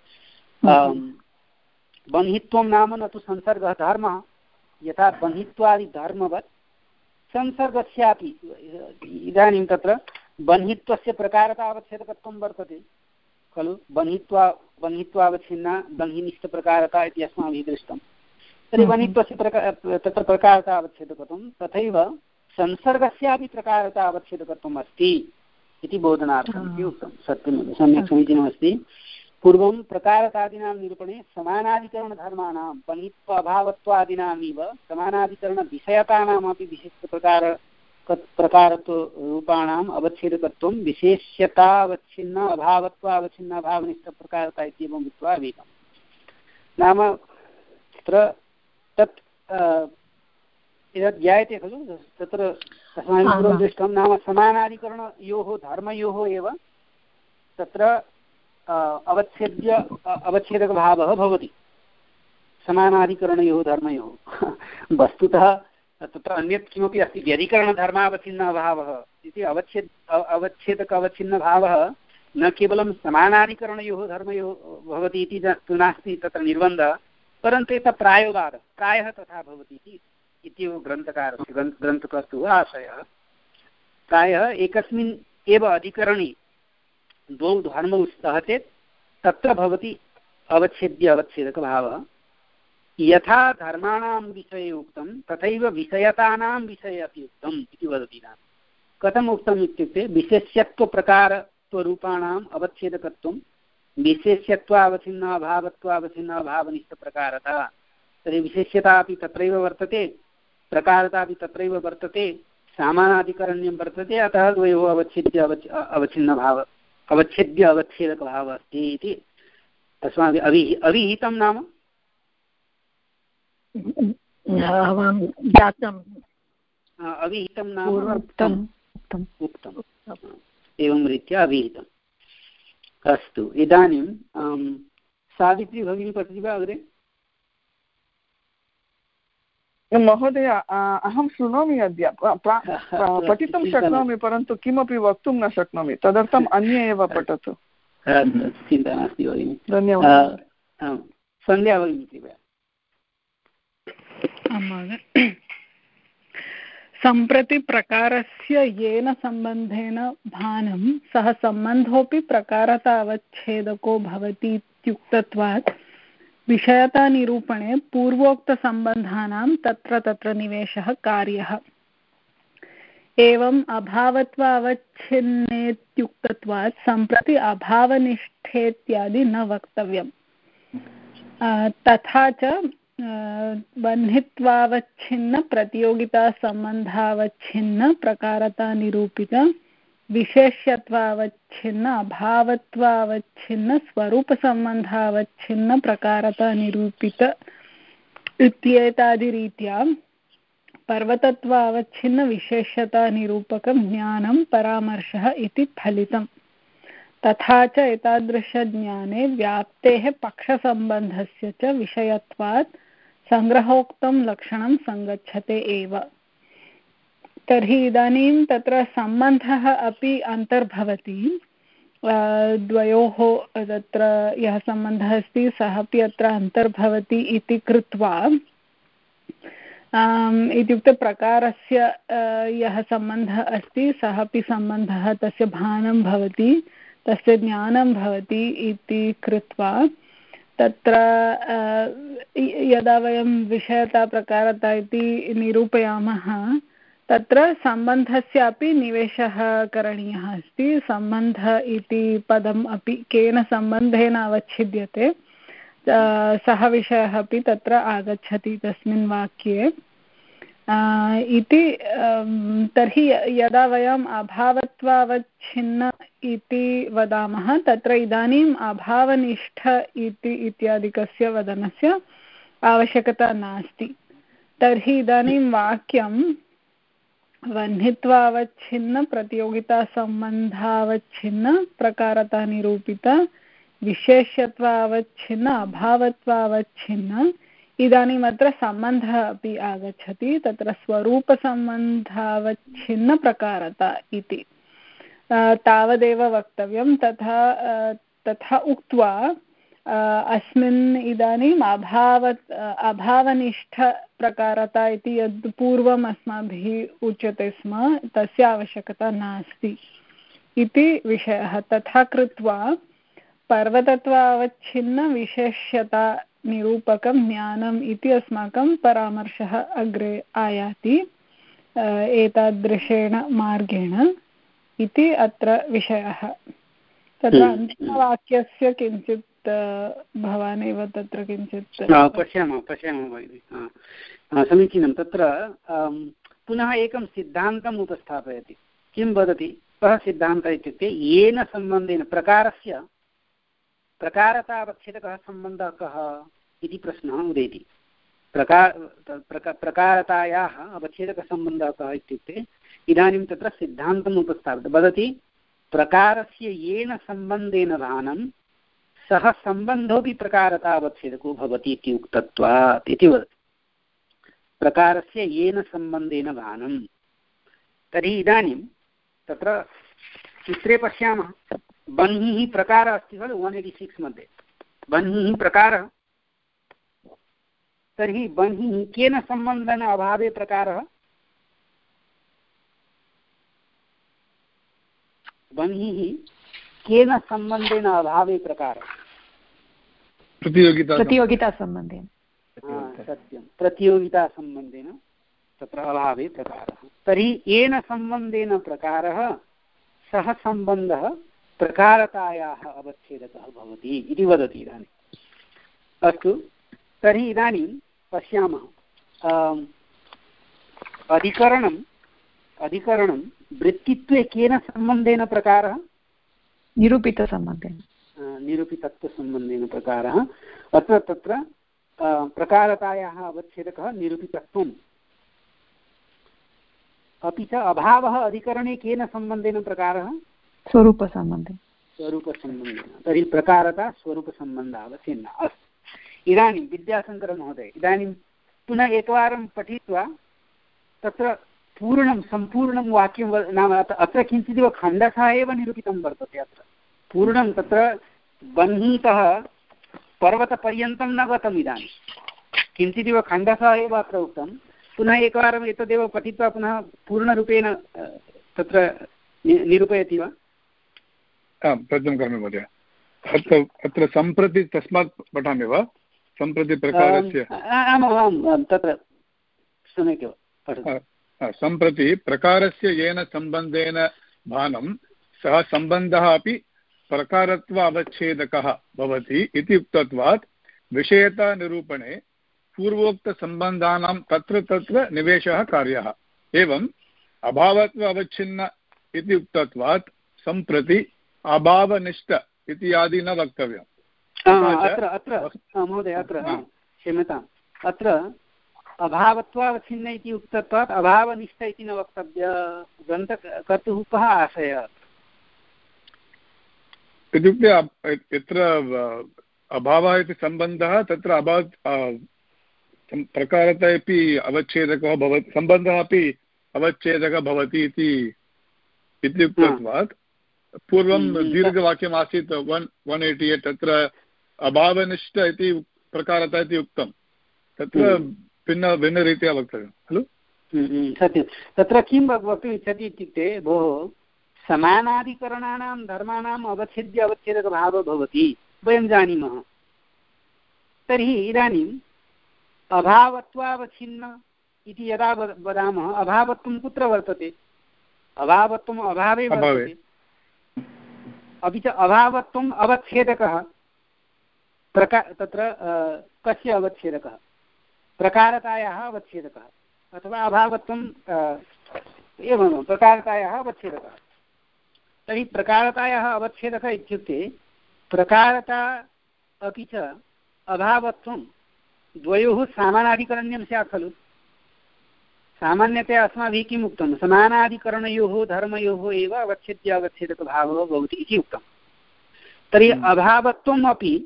बह्नित्वं नाम न तु संसर्गः धर्मः। यथा बह्नित्वादिधर्मवत् संसर्गस्यापि इदानीं तत्र बह्नित्वस्य प्रकारतावच्छेदकत्वं वर्तते खलु। बह्नित्वा बह्नित्वावच्छिन्ना बह्निनिष्ठप्रकारता इति अस्माभिः दृष्टं। तर्हि बह्नित्वस्य प्रकार तत्र प्रकारतावच्छेदकत्वं तथैव संसर्गस्यापि प्रकारतावच्छेदकत्वम् अस्ति इति बोधनार्थम् इति उक्तं। सत्यमेव सम्यक् समीचीनमस्ति। पूर्वं प्रकारतादीनां निरूपणे समानाधिकरणधर्माणां बह्नित्वाभावत्वादीनामिव समानाधिकरणविषयतानामपि विशिष्टप्रकार प्रकारत्वरूपाणाम् अवच्छेदकत्वं विशेष्यतावच्छिन्न अभावत्वावच्छिन्न अभावनिष्ठप्रकारता इत्येवं उक्त्वा अभिहितं। नाम तत्र तत् एतत् ज्ञायते खलु। तत्र अस्माभिः पूर्वं दृष्टं नाम समानाधिकरणयोः धर्मयोः एव तत्र अवच्छेद्य अवच्छेदकभावः भवति। समानाधिकरणयोः धर्मयोः वस्तुतः तत्र अन्यत् किमपि अस्ति। व्यधिकरणधर्मावच्छिन्न अभावः इति अवच्छेद अवच्छेदक अवच्छिन्नभावः न केवलं समानाधिकरणयोः धर्मयोः भवति इति तु नास्ति तत्र निर्बन्धः, परन्तु एतत् प्रायोवादः प्रायः तथा भवति इत्येव ग्रन्थकारस्य ग्रन्थकर्तुः आशयः। प्रायः एकस्मिन् एव अधिकरणे द्वौ धर्मौ स्तः चेत् तत्र भवति अवच्छेद्य अवच्छेदकभावः। यथा धर्माणां विषये उक्तं तथैव विषयतानां विषये अपि उक्तम् इति वदति। कथम् उक्तम् इत्युक्ते विशेष्यत्वप्रकारत्वरूपाणाम् अवच्छेदकत्वं विशेष्यत्वावच्छिन्नाभावत्वावच्छिन्नाभावनिष्ठप्रकारता। तर्हि विशेष्यता अपि तत्रैव वर्तते, प्रकारता अपि तत्रैव वर्तते, सामानाधिकरण्यं वर्तते। अतः द्वयोः अवच्छेद्य अवच् अवच्छिन्नभाव अवच्छेद्य अवच्छेदकभावः अस्ति इति अस्माभिः अभि अभिहितं। नाम जातम् अभिहितं नाम उक्तम् उक्तम् एवं रीत्या अभिहितम्। अस्तु, इदानीं सावित्री भगिनी पठति वा अग्रे? महोदय अहं शृणोमि अद्य पठितुं शक्नोमि परन्तु किमपि वक्तुं न शक्नोमि तदर्थम् अन्ये एव पठतु चिन्ता नास्ति भगिनि धन्यवादः सन्ध्या भगिनी कृपया सम्प्रति प्रकारस्य येन सम्बन्धेन भानं सः सम्बन्धोऽपि प्रकारता अवच्छेदको भवति इत्युक्तत्वात् विषयतानिरूपणे पूर्वोक्तसम्बन्धानां तत्र तत्र निवेशः कार्यः। एवम् अभावत्वावच्छिन्नेत्युक्तत्वात् सम्प्रति अभावनिष्ठेत्यादि न वक्तव्यम्। तथा च बन्धित्वावच्छिन्न प्रतियोगितासम्बन्धावच्छिन्न प्रकारता निरूपित विशेष्यत्वावच्छिन्न अभावत्वावच्छिन्न स्वरूपसम्बन्धावच्छिन्न प्रकारता निरूपित इत्येतादिरीत्या पर्वतत्वावच्छिन्न विशेष्यता निरूपकं ज्ञानं परामर्शः इति फलितम्। तथा च एतादृशज्ञाने व्याप्तेः पक्षसम्बन्धस्य च विषयत्वात् संग्रहोक्तं लक्षणं सङ्गच्छते एव। तर्हि इदानीं तत्र सम्बन्धः अपि अन्तर्भवति। द्वयोः तत्र यः सम्बन्धः अस्ति सः अपि अत्र अन्तर्भवति इति कृत्वा इत्युक्ते प्रकारस्य यः सम्बन्धः अस्ति सः अपि सम्बन्धः तस्य भानं भवति तस्य ज्ञानं भवति इति कृत्वा तत्र यदा वयं विषयता प्रकारता इति निरूपयामः तत्र सम्बन्धस्य अपि निवेशः करणीयः अस्ति। सम्बन्धः इति पदम् अपि केन सम्बन्धेन अवच्छिद्यते सः विषयः अपि तत्र आगच्छति तस्मिन् वाक्ये इति। तर्हि यदा वयम् अभावत्वावच्छिन्न इति वदामः तत्र इदानीम् अभावनिष्ठ इति इत्यादिकस्य वदनस्य आवश्यकता नास्ति। तर्हि इदानीं वाक्यं वह्नित्वावच्छिन्न प्रतियोगितासम्बन्धावच्छिन्न प्रकारता निरूपित विशेष्यत्वावच्छिन्न अभावत्वावच्छिन्न इदानीम् अत्र सम्बन्धः अपि आगच्छति तत्र स्वरूपसम्बन्धावच्छिन्न प्रकारता इति तावदेव वक्तव्यं। तथा तथा उक्त्वा अस्मिन् इदानीम् अभावत् अभावनिष्ठप्रकारता इति यद् पूर्वम् अस्माभिः उच्यते स्म तस्य आवश्यकता नास्ति इति विषयः। तथा कृत्वा पर्वतत्वावच्छिन्न विशेष्यता निरूपकं ज्ञानम् इति अस्माकं परामर्शः अग्रे आयाति एतादृशेन मार्गेण इति अत्र विषयः। तत्र अन्तिमवाक्यस्य किञ्चित् भवान् एव तत्र किञ्चित् पश्यामः पश्यामः भगिनि समीचीनं। तत्र पुनः एकं सिद्धान्तम् उपस्थापयति। किं वदति सः सिद्धान्तः इत्युक्ते येन सम्बन्धेन प्रकारस्य प्रकारतावच्छेदकः सम्बन्धः कः इति प्रश्नः उदेति। प्रकार प्रकारतायाः अवच्छेदकसम्बन्धः कः इत्युक्ते इदानीं तत्र सिद्धान्तम् उपस्थाप्य वदति प्रकारस्य येन सम्बन्धेन भानं सः सम्बन्धोऽपि प्रकारतावच्छेदको भवति इति उक्तत्वात् इति वदति। प्रकारस्य येन सम्बन्धेन भानं तर्हि इदानीं तत्र चित्रे पश्यामः बह्निः प्रकारः अस्ति खलु वन् एय्टि सिक्स् मध्ये बह्निः प्रकारः। तर्हि बह्निः केन सम्बन्धेन अभावे प्रकारः बह्निः केन सम्बन्धेन अभावे प्रकारः प्रतियोगितासम्बन्धेन सत्यं प्रतियोगितासम्बन्धेन तत्र अभावे प्रकारः। तर्हि येन सम्बन्धेन प्रकारः सः सम्बन्धः प्रकारतायाः अवच्छेदकः भवति इति वदति इदानीम्। अस्तु तर्हि इदानीं पश्यामः अधिकरणम् अधिकरणं वृत्तित्वे केन सम्बन्धेन प्रकारः निरूपितसम्बन्धेन निरूपितत्वसम्बन्धेन प्रकारः। अत्र तत्र प्रकारतायाः अवच्छेदकः निरूपितत्वम्। अपि च अभावः अधिकरणे केन सम्बन्धेन प्रकारः स्वरूपसम्बन्धेन स्वरूपसम्बन्धेन। तर्हि प्रकारता स्वरूपसम्बन्धावच्छिन्ना। अस्तु इदानीं विद्याशङ्करमहोदय इदानीं पुनः एकवारं पठित्वा तत्र पूर्णं सम्पूर्णं वाक्यं नाम अत्र किञ्चिदिव खण्डः एव निरूपितं वर्तते। अत्र पूर्णं तत्र बह्नीतः पर्वतपर्यन्तं न गतम् इदानीं किञ्चिदिव खण्डः एव अत्र उक्तं। पुनः एकवारम् एतदेव पठित्वा पुनः पूर्णरूपेण तत्र निरूपयति वा? प्रयत्नं करोमि महोदय। अत्र अत्र सम्प्रति तस्मात् पठामि वा? सम्प्रति प्रकारस्य आमां तत्र सम्यक् एव पठतु। सम्प्रति प्रकारस्य येन सम्बन्धेन भानं सः सम्बन्धः अपि प्रकारत्व अवच्छेदकः भवति इति उक्तत्वात् विषयतानिरूपणे पूर्वोक्तसम्बन्धानां तत्र तत्र निवेशः कार्यः। एवम् अभावत्व अवच्छिन्न इति उक्तत्वात् सम्प्रति अभावनिष्ठ इत्यादि न वक्तव्यम्। अत्र अत्र महोदय अत्र क्षम्यताम् अत्र अभावत्वावच्छिन्न इति उक्तत्वात् अभावनिष्ठ इति न वक्तव्य ग्रन्थकर्तुः कः आशयः? इत्युक्ते यत्र अभावः इति सम्बन्धः तत्र अभाव प्रकारतः अपि अवच्छेदकः भवति सम्बन्धः अपि अवच्छेदकः भवति इति उक्तत्वात् पूर्वं दीर्घवाक्यम् आसीत् वन् वन् एय्टि एय्ट् तत्र अभावनिष्ठ इति प्रकारतः इति उक्तं तत्र भिन्न भिन्नरीत्या वक्तव्यं खलु। सत्यं तत्र किं वक्तुम् इच्छति इत्युक्ते भोः समानाधिकरणानां धर्माणाम् अवच्छेद्य अवच्छेदकभावः भवति वयं जानीमः। तर्हि इदानीम् अभावत्वावच्छिन्न इति यदा वदामः अभावत्वं कुत्र वर्तते? अभावत्वम् अभावे वर्तते। अपि च अभावत्वम् अवच्छेदकः प्रका तत्र कस्य अवच्छेदकः? प्रकारतायाः अवच्छेदकः अथवा अभावत्वम् एवं प्रकारतायाः अवच्छेदकः। तर्हि प्रकारतायाः अवच्छेदकः इत्युक्ते प्रकारता अपि च अभावत्वं द्वयोः समानाधिकरण्यं स्यात् खलु। सामान्यतया अस्माभिः किम् उक्तं? समानाधिकरणयोः धर्मयोः एव अवच्छेद्य अवच्छेदकभावः भवति इति उक्तं। तर्हि अभावत्वम् अपि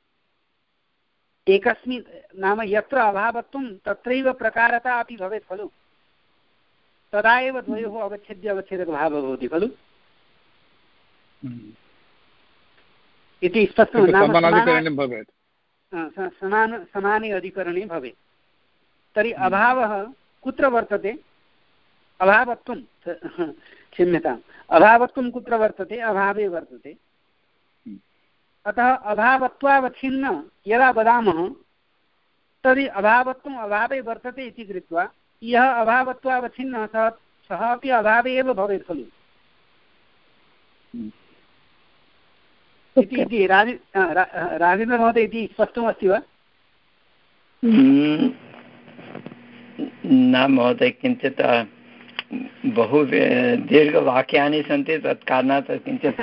एकस्मिन् नाम यत्र अभावत्वं तत्रैव प्रकारता अपि भवेत् खलु। तदा एव द्वयोः अवच्छेद्य अवच्छेदकभावः भवति खलु इति स्पष्टं। समान समाने अधिकरणे भवेत्। तर्हि अभावः कुत्र वर्तते? अभावत्वं क्षम्यताम् अभावत्वं कुत्र वर्तते? अभावे वर्तते। अतः अभावत्वावच्छिन्न यदा वदामः तर्हि अभावत्वम् अभावे वर्तते इति कृत्वा यः अभावत्वावच्छिन्नः सः सः अपि अभावे एव भवेत् खलु इति। राजेन्द्रमहोदय इति स्पष्टमस्ति वा? न महोदय किञ्चित् बहु दीर्घवाक्यानि सन्ति तत् कारणात् किञ्चित्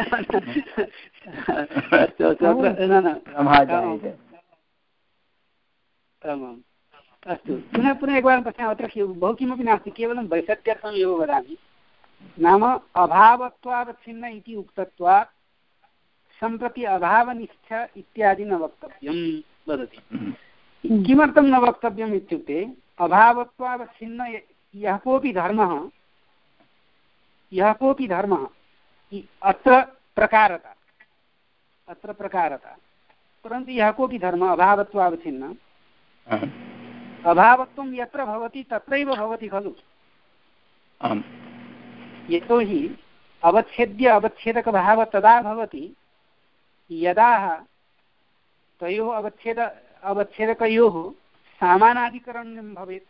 अस्तु पुनः पुनः एकवारं पश्यामः। अत्र बहु किमपि नास्ति केवलं वैसत्यर्थम् एव वदामि। नाम अभावत्वावच्छिन्न इति उक्तत्वात् सम्प्रति अभावनिष्ठ इत्यादि न वक्तव्यं वदति। किमर्थं न वक्तव्यम् इत्युक्ते अभावत्वावच्छिन्न यः कोऽपि धर्मः यः कोऽपि धर्मः अत्र प्रकारता अत्र प्रकारता परन्तु यः कोऽपि धर्मः अभावत्वावच्छिन्न अभावत्वं यत्र भवति तत्रैव भवति खलु। यतोहि अवच्छेद्य अवच्छेदकभावः तदा भवति यदा तयोः अवच्छेद अवच्छेदकयोः समानाधिकरण्यं भवेत्।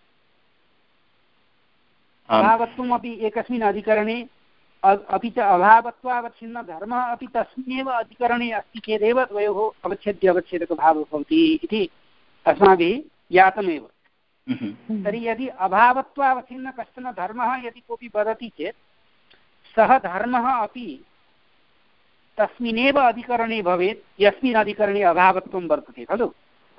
अभावत्वम् अपि एकस्मिन् अधिकरणे अपि च अभावत्वावच्छिन्न धर्मः अपि तस्मिन्नेव अधिकरणे अस्ति चेदेव द्वयोः अवच्छेद्य अवच्छेदकभावः भवति इति अस्माभिः ज्ञातमेव। तर्हि यदि अभावत्वावच्छिन्न कश्चन धर्मः यदि कोऽपि वदति चेत् सः धर्मः अपि तस्मिन्नेव अधिकरणे भवेत् यस्मिन् अधिकरणे अभावत्वं वर्तते खलु।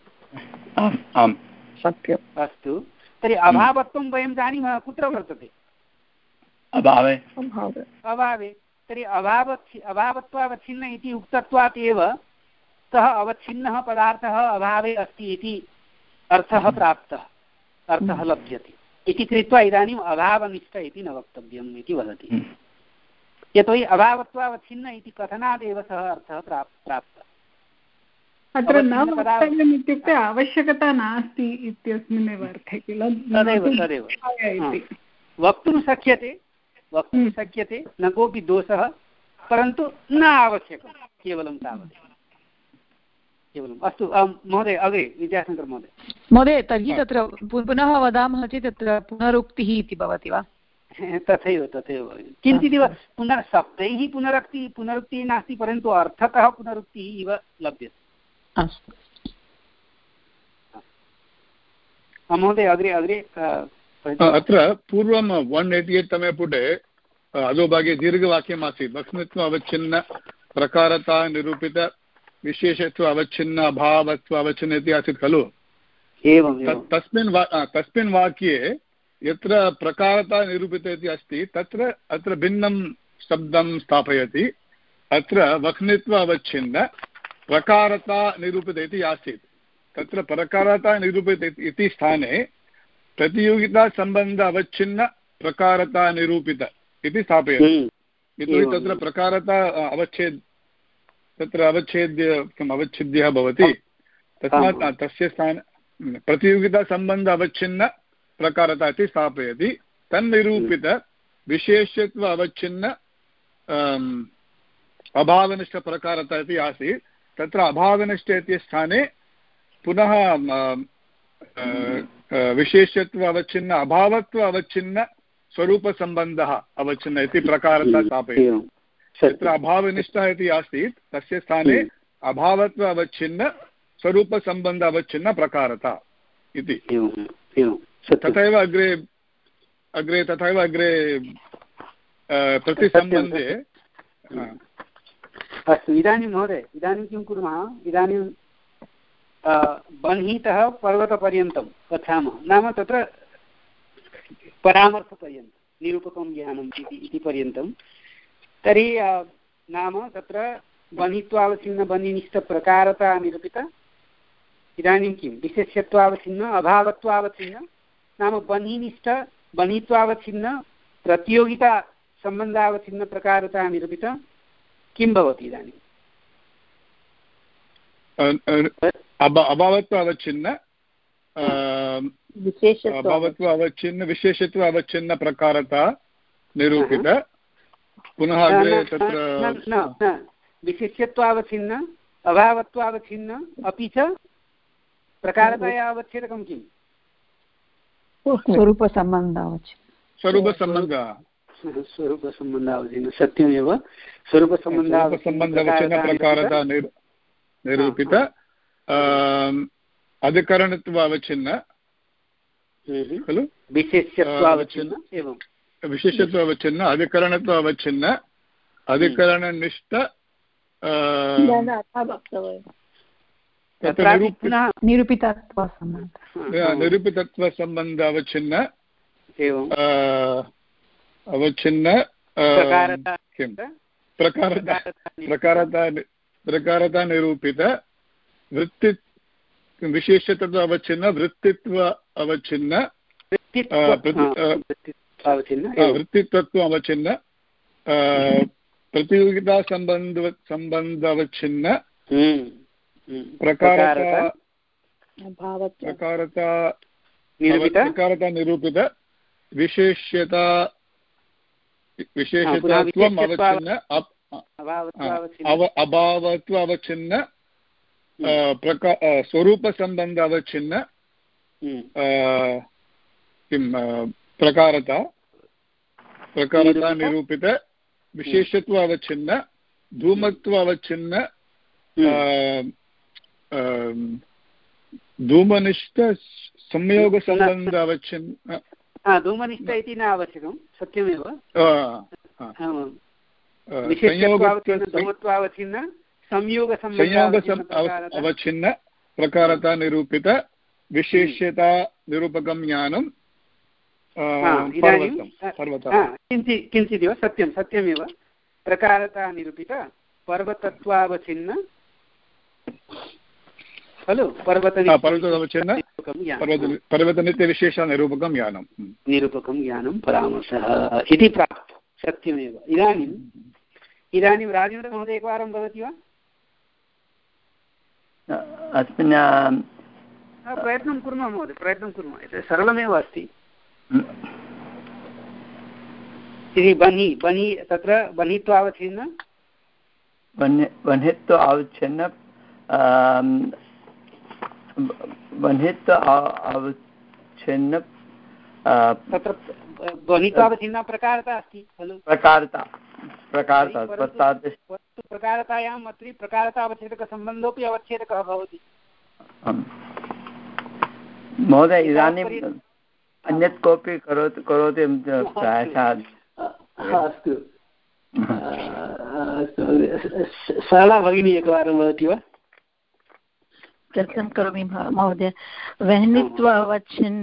सत्यम्। अस्तु तर्हि अभावत्वं वयं जानीमः कुत्र वर्तते? अभावे अभावे। तर्हि अभाव अभावत्वावच्छिन्न इति उक्तत्वात् एव सः अवच्छिन्नः पदार्थः अभावे अस्ति इति अर्थः प्राप्तः। अर्थः लभ्यते इति कृत्वा इदानीम् अभावनिष्ठ इति न वक्तव्यम् इति वदति। यतोहि अभावत्वावच्छिन्न इति कथनादेव सः अर्थः प्राप्तः। अत्र न वक्तव्यम् इत्युक्ते आवश्यकता नास्ति इत्यस्मिन्नेव अर्थे किल। तदेव तदेव वक्तुं शक्यते वक्तुं शक्यते न कोऽपि दोषः, परन्तु न आवश्यकं केवलं तावत् केवलम्। अस्तु महोदय अग्रे विद्याशङ्कर महोदय। महोदय तर्हि तत्र पुनः वदामः चेत् तत्र पुनरुक्तिः इति भवति वा? तथैव तथैव किञ्चिदिव पुनः शब्दैः पुनरुक्तिः पुनरुक्तिः नास्ति, परन्तु अर्थतः पुनरुक्तिः इव लभ्यते। अस्तु महोदय अग्रे अग्रे अत्र पूर्वं वन् एय्टि एय्ट् तमे पुटे अधोभागे दीर्घवाक्यम् आसीत्। वक्तृत्व अवच्छिन्न प्रकारता निरूपित विशेषत्व अवच्छिन्न अभावत्व अवच्छिन्न इति आसीत् खलु। एवं तस्मिन् वा तस्मिन् वाक्ये यत्र प्रकारता निरूपित इति अस्ति तत्र अत्र भिन्नं शब्दं स्थापयति। अत्र वक्तृत्व अवच्छिन्न प्रकारता निरूपित इति आसीत्। तत्र प्रकारता निरूपित इति स्थाने प्रतियोगिता सम्बन्ध अवच्छिन्न प्रकारता निरूपित इति स्थापयति। यतोहि तत्र प्रकारता अवच्छेद तत्र अवच्छेद्य किम् अवच्छिद्यः भवति, तस्मात् तस्य स्थाने प्रतियोगिता सम्बन्ध अवच्छिन्न प्रकारता इति स्थापयति। तन्निरूपित विशेषत्व अवच्छिन्न अभावनिष्ठप्रकारता इति आसीत्। तत्र अभावनिष्ठ इति स्थाने पुनः विशेषत्व अवच्छिन्न अभावत्व अवच्छिन्न स्वरूपसम्बन्धः अवच्छिन्न इति प्रकारता स्थापयति। तत्र अभावनिष्ठः इति आसीत्, तस्य स्थाने अभावत्व अवच्छिन्न स्वरूपसम्बन्ध अवच्छिन्न प्रकारता इति। तथैव अग्रे अग्रे तथैव अग्रे प्रतिसम्बन्धे। अस्तु इदानीं महोदय इदानीं किं कुर्मः, इदानीं बह्नीतः पर्वतपर्यन्तं गच्छामः। नाम तत्र परामर्थपर्यन्तं निरूपकं ज्ञानम् इति पर्यन्तं। तर्हि नाम तत्र बह्नित्वावच्छिन्न बह्निनिष्ठप्रकारता निरूपित। इदानीं किं विशेष्यत्वावच्छिन्न अभावत्वावच्छिन्न नाम बह्निनिष्ठ बह्नित्वावच्छिन्न प्रतियोगिता सम्बन्धावच्छिन्न प्रकारता निरूपित किं भवति इदानीं? अभावत्व अवच्छिन्न अभावत्व अवच्छिन्न विशेषत्व अवच्छिन्न प्रकारता निरूपित। पुनः अग्रे तत्र विशेष्यत्वावच्छिन्न अभावत्वावच्छिन्न अपि च प्रकारतया अवच्छेदकं किम्? स्वरूपसम्बन्धावच्छिन्न स्वरूपसम्बन्धः स्वरूपसम्बन्धावच्छिन्न सत्यमेव स्वरूपसम्बन्धावच्छिन्न प्रकारता निरूपित। अधिकरणत्व अवच्छिन्न खलु विशेष्यत्वावच्छिन्न एवं विशेषत्व अवच्छिन्न अधिकरणत्व अवच्छिन्न अधिकरणनिष्ठ निरूपितत्व सम्बन्ध अवच्छिन्न अवच्छिन्न किं प्रकारता प्रकारता प्रकारता निरूपित वृत्ति विशेषतत्व अवच्छिन्न वृत्तित्व अवच्छिन्न वृत्तित्व अवच्छिन्न प्रतियोगिता संबंध संबंध अवच्छिन्न प्रकारता प्रकारता प्रकारता निरूपित विशेष्यता विशेषत्वम् अवच्छिन्न अभावत्व अवच्छिन्न प्रका स्वरूपसम्बन्ध अवच्छिन्न किं प्रकारता प्रकारता निरूपित विशेषत्व अवच्छिन्न धूमत्व अवच्छिन्न धूमनिष्ठ संयोगसम्बन्ध अवच्छिन्न धूमनिष्ठ इति न आवश्यकं सत्यमेव धूमत्वावच्छिन्न संयोग अवच्छिन्न प्रकारता निरूपित विशेष्यता निरूपकं ज्ञानं किञ्चिदिव सत्यं सत्यमेव प्रकारता निरूपित पर्वतत्वावच्छिन्न खलु पर्वतनित्यविशेषनिरूपकं ज्ञानं निरूपकं ज्ञानं परामर्शः इति प्राप्तं सत्यमेव। इदानीम् इदानीं राजेन्द्रमहोदय एकवारं वदति वा? अस्मिन् प्रयत्नं कुर्मः महोदय, प्रयत्नं कुर्मः, एतत् सरलमेव अस्ति। इति बन्हि बन्हि तत्र बन्हित्वावच्छिन्न बन्हित्व अवच्छिन्न बन्हित्व अवच्छिन्न तत्र बन्हित्वावच्छिन्ना प्रकारता अस्ति खलु? प्रकारता प्रकारता प्रकारतायाम् अत्र प्रकारतावच्छेदकसम्बन्धोऽपि अवच्छेदकः भवति। महोदय इदानीम् अन्यत् कोऽपि करोति करोति अस्तु सरला भगिनी एकवारं वदति वा? प्रयत्नं करोमि महोदय। वह्नित्व अवच्छिन्न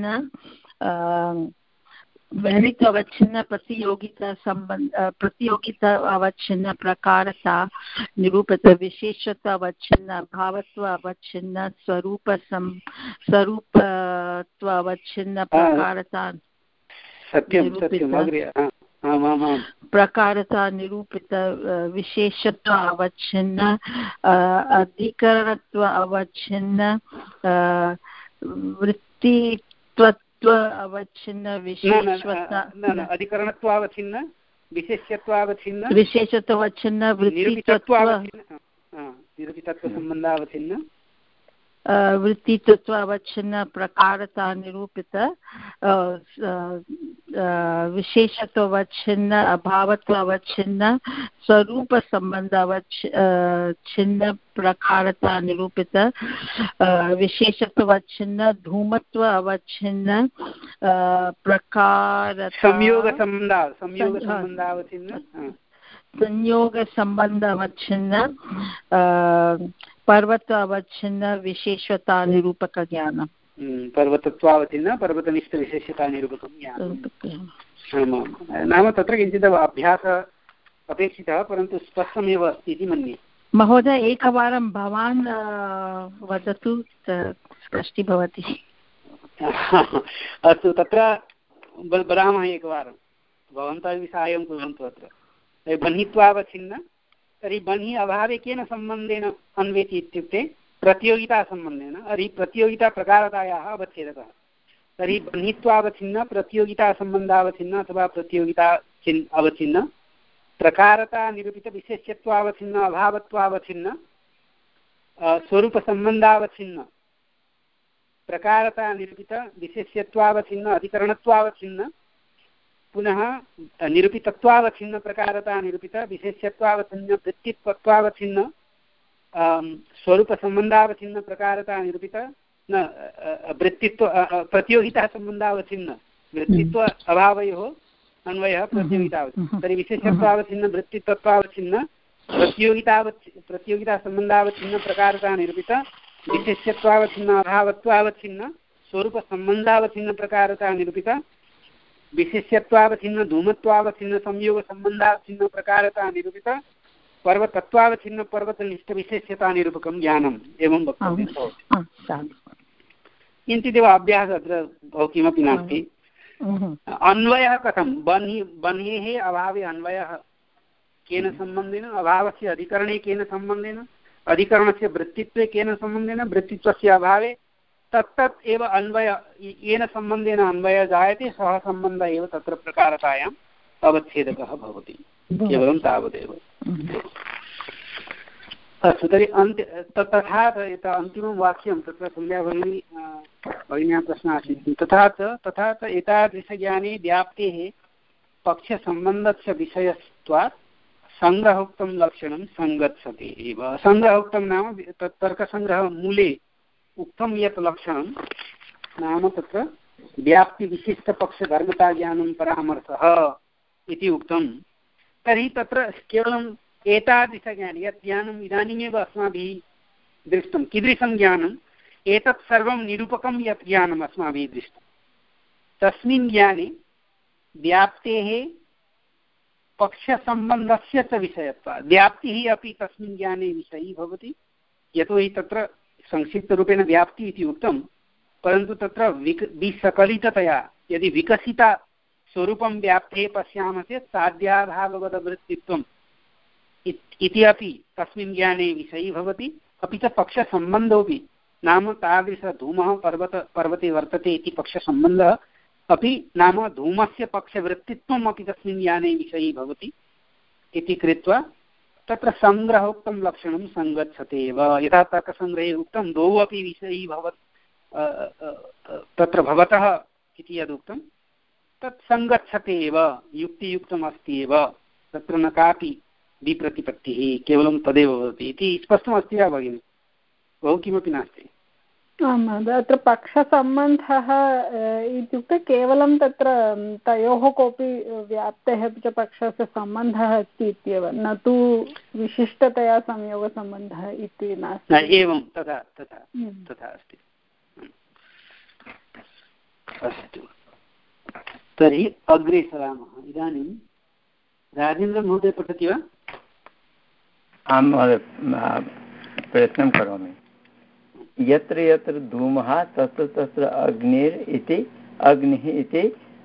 वह्नित्व अवच्छिन्न प्रतियोगिता सम्बन्ध प्रतियोगिता अवच्छिन्न प्रकारता निरूपित विशेषत्व अवच्छिन्न भावत्व अवच्छिन्न स्वरूप स्वरूपत्व अवच्छिन्न प्रकारता सत्यं सत्यम् अग्रे प्रकारता निरूपित विशेषत्व अवच्छिन्न अधिकरणत्व अवच्छिन्न वृत्तित्व अवच्छिन्न विशेषत्व अधिकरणत्वावच्छिन्न विशेष्यत्वावच्छिन्न विशेषत्वावच्छिन्न निरूपितत्वसम्बन्धावच्छिन्न वृत्तित्वावच्छिन्न प्रकारता निरूपित विशेषत्वावच्छिन्न अभावत्वावच्छिन्न स्वरूपसम्बन्धावच्छिन्न प्रकारता निरूपित विशेषत्वावच्छिन्न धूमत्व अवच्छिन्न प्रकारता संयोगसम्बन्ध संयोगसम्बन्धावच्छिन्न संयोगसम्बन्धावच्छिन्न पर्वतावच्छिन्न विशेषता निरूपक ज्ञानम् पर्वतत्वावच्छिन्न पर्वतनिष्ठविशेषता निरूपकं ज्ञानं नाम तत्र किञ्चित् अभ्यासः अपेक्षितः परन्तु स्पष्टमेव अस्ति इति मन्ये। महोदय एकवारं भवान् वदतु स्पष्टी भवति। अस्तु तत्र वदामः एकवारं भवन्तः साहाय्यं कुर्वन्तु। अत्र बन्हित्वावच्छिन्न तर्हि बन्हि अभावे केन सम्बन्धेन अन्वेति इत्युक्ते प्रतियोगितासम्बन्धेन। तर्हि प्रतियोगिताप्रकारतायाः अवच्छेदकः। तर्हि बन्हित्वावच्छिन्न प्रतियोगितासम्बन्धावच्छिन्न अथवा प्रतियोगिता चिन् अवच्छिन्न प्रकारता निरूपितविशेष्यत्वावच्छिन्न अभावत्वावच्छिन्न स्वरूपसम्बन्धावच्छिन्न प्रकारता निरूपितविशेष्यत्वावच्छिन्न अधिकरणत्वावच्छिन्न पुनः निरूपितत्वावच्छिन्न प्रकारता निरूपित विशेष्यत्वावच्छिन्न वृत्तित्वत्वावच्छिन्न स्वरूपसम्बन्धावच्छिन्न प्रकारता निरूपित न वृत्तित्व प्रतियोगिता सम्बन्धावच्छिन्न वृत्तित्व अभावयोः अन्वयः प्रतियोगितावच्छिन्न। तर्हि विशेष्यत्वावच्छिन्न वृत्तित्वत्वावच्छिन्न प्रतियोगितावच्छ प्रतियोगितासम्बन्धावच्छिन्न प्रकारता निरूपित विशेष्यत्वावच्छिन्न अभावत्वावच्छिन्न स्वरूपसम्बन्धावच्छिन्न प्रकारता निरूपित विशेष्यत्वावच्छिन्न धूमत्वावच्छिन्न संयोगसम्बन्धावच्छिन्न प्रकारता निरूपित पर्वतत्वावच्छिन्न पर्वतनिष्ठविशेष्यता निरूपकं ज्ञानम् एवं वक्तव्यं भवति। किञ्चिदेव अभ्यासः अत्र बहु किमपि नास्ति। अन्वयः कथं बन्हि बन्हेः अभावे अन्वयः केन सम्बन्धेन अभावस्य अधिकरणे केन सम्बन्धेन अधिकरणस्य वृत्तित्वे केन सम्बन्धेन वृत्तित्वस्य अभावे तत्तत् एव अन्वय येन सम्बन्धेन अन्वयः जायते सः सम्बन्धः एव तत्र प्रकारतायाम् अवच्छेदकः भवति। केवलं तावदेव। अस्तु तर्हि अन्त्य तथा अन्तिमं वाक्यं तत्र तुल्या भगिनी भगिन्याः प्रश्नः आसीत्। तथा च तथा च एतादृशज्ञाने व्याप्तेः पक्षसम्बन्धस्य विषयत्वात् सङ्ग्रहोक्तं लक्षणं सङ्गच्छति एव। सङ्ग्रहोक्तं नाम तत् तर्कसङ्ग्रहमूले उक्तं यत् लक्षणं नाम तत्र व्याप्तिविशिष्टपक्षधर्मताज्ञानं परामर्शः इति उक्तं। तर्हि तत्र केवलं एतादृशज्ञानं यत् ज्ञानम् इदानीमेव अस्माभिः दृष्टं कीदृशं ज्ञानम् एतत् सर्वं निरूपकं यत् ज्ञानम् अस्माभिः दृष्टं तस्मिन् ज्ञाने व्याप्तेः पक्षसम्बन्धस्य च विषयत्वात् व्याप्तिः अपि तस्मिन् ज्ञाने विषयी भवति। यतोहि तत्र संक्षिप्तरूपेण व्याप्ति इति उक्तं, परन्तु तत्र विक विसकलिततया यदि विकसिता स्वरूपं व्याप्ते पश्यामः चेत् साध्याभाववदवृत्तित्वम् इति अपि तस्मिन् ज्ञाने विषयी भवति, अपि च पक्षसम्बन्धोऽपि, नाम तादृशधूमः पर्वत पर्वते वर्तते इति पक्षसम्बन्धः अपि, नाम धूमस्य पक्षवृत्तित्वम् अपि तस्मिन् ज्ञाने विषयी भवति इति कृत्वा तत्र सङ्ग्रहोक्तं लक्षणं सङ्गच्छते एव। यथा तर्कसङ्ग्रहे उक्तं द्वौ अपि विषयी भवत् तत्र भवतः इति यदुक्तं तत् सङ्गच्छते एव, युक्तियुक्तम् अस्ति एव, तत्र न कापि विप्रतिपत्तिः, केवलं तदेव भवति इति स्पष्टमस्ति वा भगिनि? बहु किमपि नास्ति। आम् महोदय, अत्र पक्षसम्बन्धः इत्युक्ते केवलं तत्र तयोः कोऽपि व्याप्तेः अपि च पक्षस्य सम्बन्धः अस्ति इत्येव, न तु विशिष्टतया संयोगसम्बन्धः इति नास्ति। एवं तथा तथा तथा अस्ति। अस्तु, तर्हि अग्रे सरामः। इदानीं राजेन्द्रमहोदय पठति वा? आं महोदय, प्रयत्नं करोमि। यत्र यत्र धूमः तत्र तत्र अग्निर् इति अग्निः इति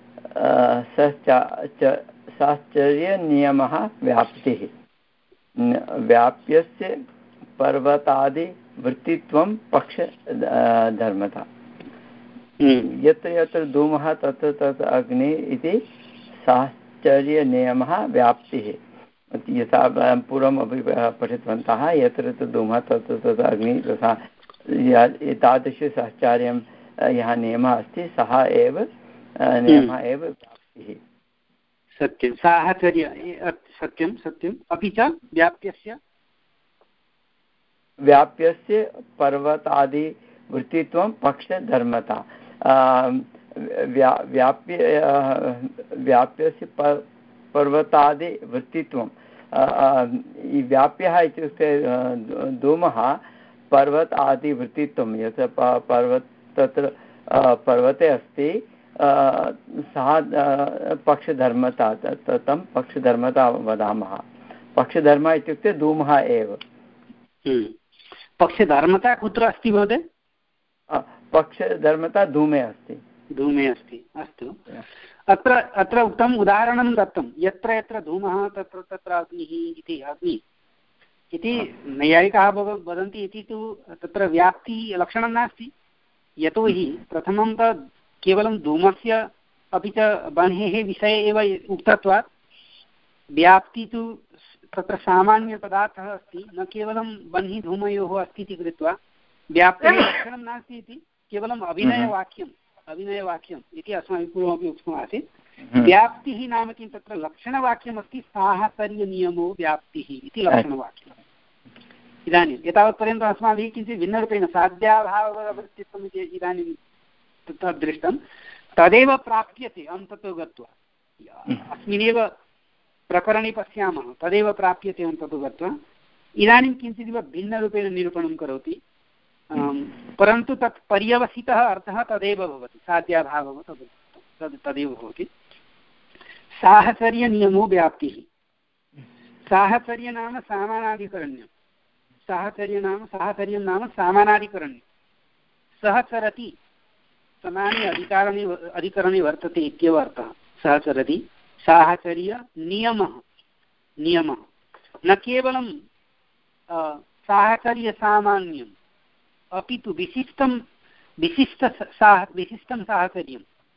साश्चर्यनियमः व्याप्तिः। व्याप्यस्य पर्वतादिवृत्तित्वं पक्षधर्मता। यत्र यत्र धूमः तत्र तत्र अग्निः इति साश्चर्यनियमः व्याप्तिः। यथा पूर्वम् अपि पठितवन्तः, यत्र यत्र धूमः तत्र तत्र अग्निः, तथा एतादृशसाश्चर्यं यः नियमः अस्ति सः एव नियमः एव व्याप्तिः। सत्यं, साहचर्य, सत्यं सत्यम्। अपि च व्याप्यस्य व्याप्यस्य पर्वतादिवृत्तित्वं पक्षधर्मता। व्याप्य व्याप्यस्य पर्वतादिवृत्तित्वं, व्याप्यः इत्युक्ते धूमः पर्वत आदि वृत्तित्वं, यत्र पर्वत तत्र पर्वते अस्ति सः पक्षधर्मता, तं पक्षधर्मता वदामः। पक्षधर्म इत्युक्ते धूमः एव। पक्षधर्मता कुत्र अस्ति महोदय? पक्षधर्मता धूमे अस्ति। धूमे अस्ति। अस्तु, अत्र अत्र उक्तम् उदाहरणं दत्तं, यत्र यत्र धूमः तत्र तत्र अग्निः इति। अग्निः इति नैयायिकाः वदन्ति इति तु तत्र व्याप्तिलक्षणं नास्ति, यतोहि प्रथमं तु केवलं धूमस्य अपि च बह्नेः विषये एव उक्तत्वात् व्याप्ति तु तत्र सामान्यपदार्थः अस्ति, न केवलं बह्नि धूमयोः अस्ति इति कृत्वा व्याप्तेः लक्षणं नास्ति इति केवलम् अभिनयवाक्यम् अभिनयवाक्यम् इति अस्माभिः पूर्वमपि उक्तमासीत्। व्याप्तिः नाम किं? तत्र लक्षणवाक्यमस्ति, साहचर्यनियमो व्याप्तिः इति लक्षणवाक्यम्। इदानीं एतावत्पर्यन्तम् अस्माभिः किञ्चित् भिन्नरूपेण साध्याभाववृत्तित्वम् इति इदानीं तत्र दृष्टं, तदेव प्राप्यते अन्ततो गत्वा। अस्मिन्नेव प्रकरणे पश्यामः, तदेव प्राप्यते अन्ततो गत्वा। इदानीं किञ्चिदिव भिन्नरूपेण निरूपणं करोति, परन्तु तत् पर्यवसितः अर्थः तदेव भवति, साध्याभावः तद् तद् तदेव भवति। साहचर्यनियमो व्याप्तिः। साहचर्य नाम सामानाधिकरण्यं। साहचर्य नाम साहचर्यं नाम सामानाधिकरण्यं। सः चरति, समाने अधिकारणे अधिकरणे वर्तते इत्येव अर्थः। सः चरति, साहचर्यनियमः नियमः, न केवलं साहचर्यसामान्यम् अपि तु विशिष्टं विशिष्ट साह विशिष्टं साहचर्यं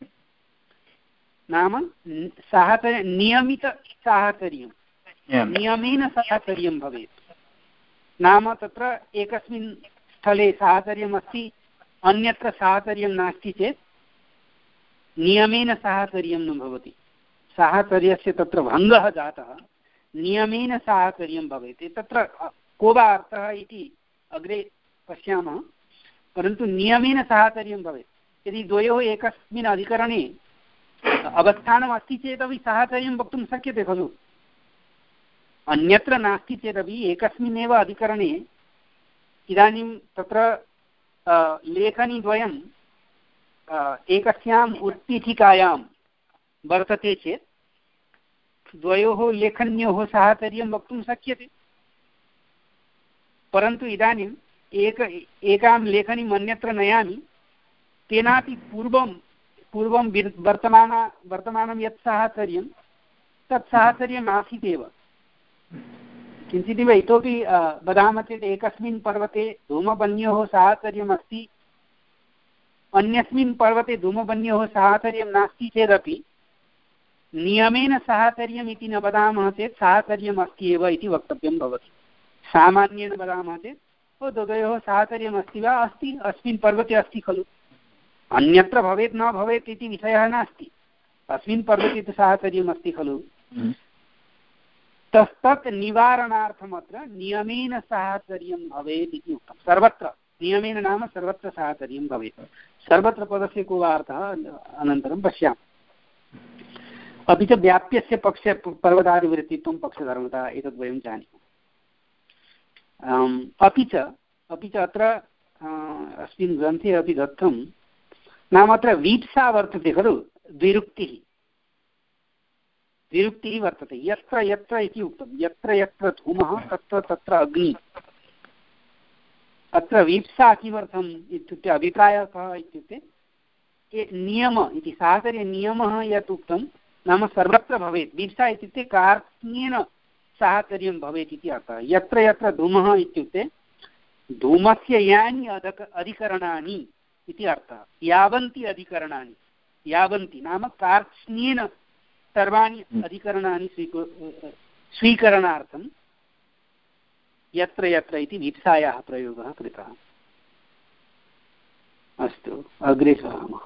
नाम साहचर्य नियमितसाहचर्यं, नियमेन साहचर्यं भवेत्। नाम तत्र एकस्मिन् स्थले साहचर्यम् अस्ति, अन्यत्र साहचर्यं नास्ति चेत् नियमेन साहचर्यं न भवति। साहचर्यस्य तत्र भङ्गः जातः, नियमेन साहचर्यं भवेत्। तत्र को वा अर्थः इति अग्रे पश्यामः, परन्तु नियमेन साहचर्यं भवेत्। यदि द्वयोः एकस्मिन् अधिकरणे अवस्थानम् अस्ति चेदपि साहचर्यं वक्तुं शक्यते खलु, अन्यत्र नास्ति चेदपि एकस्मिन्नेव अधिकरणे इदानीं तत्र लेखनीद्वयं एकस्याम् उत्पीठिकायां वर्तते चेत् द्वयोः लेखन्योः साहचर्यं वक्तुं शक्यते। परन्तु इदानीम् एक एकां लेखनीम् अन्यत्र नयामि तेनापि पूर्वं पूर्वं वर्तमान वर्तमानं यत् साहचर्यं तत् साहचर्यम् आसीत् एव। किञ्चिदिव इतोपि वदामः चेत् एकस्मिन् पर्वते धूमवन्योः साहचर्यम् अस्ति, अन्यस्मिन् पर्वते धूमवन्योः साहचर्यं नास्ति चेदपि नियमेन साहचर्यम् इति न वदामः चेत् साहचर्यम् अस्ति एव इति वक्तव्यं भवति। सामान्येन वदामः चेत् ओ द्वयोः साहचर्यम् अस्ति वा, अस्ति, अस्मिन् पर्वते अस्ति खलु, अन्यत्र भवेत् न भवेत् इति विषयः नास्ति, अस्मिन् पर्वते तु साहचर्यम् अस्ति खलु। तत् निवारणार्थमत्र नियमेन साहचर्यं भवेत् इति उक्तं। सर्वत्र नियमेन नाम सर्वत्र साहचर्यं भवेत्। सर्वत्र पदस्य को वा अर्थः अनन्तरं पश्यामः। अपि च व्याप्यस्य पक्ष पर्वतादिवृत्तित्वं पक्षधर्मता एतद् वयं जानीमः। अपि च अपि च अत्र अस्मिन् ग्रन्थे अपि दत्तं, नाम अत्र वीप्सा वर्तते खलु, द्विरुक्तिः द्विरुक्तिः वर्तते। यत्र यत्र इति उक्तं, यत्र यत्र धूमः तत्र तत्र अग्निः। अत्र वीप्सा किमर्थम् इत्युक्ते अभिप्रायः कः इत्युक्ते नियम इति साहचर्यनियमः यत् उक्तं नाम सर्वत्र भवेत्। वीप्सा इत्युक्ते कार्त्स्येन साहचर्यं भवेत् इति अर्थः। यत्र यत्र धूमः इत्युक्ते धूमस्य यानि अधक अधिकरणानि इति अर्थः। यावन्ति अधिकरणानि, यावन्ति नाम कार्त्स्येन सर्वाणि अधिकरणानि स्वीकु स्वीकरणार्थं यत्र यत्र इति वीप्सायाः प्रयोगः कृतः। अस्तु, अग्रे सरामः।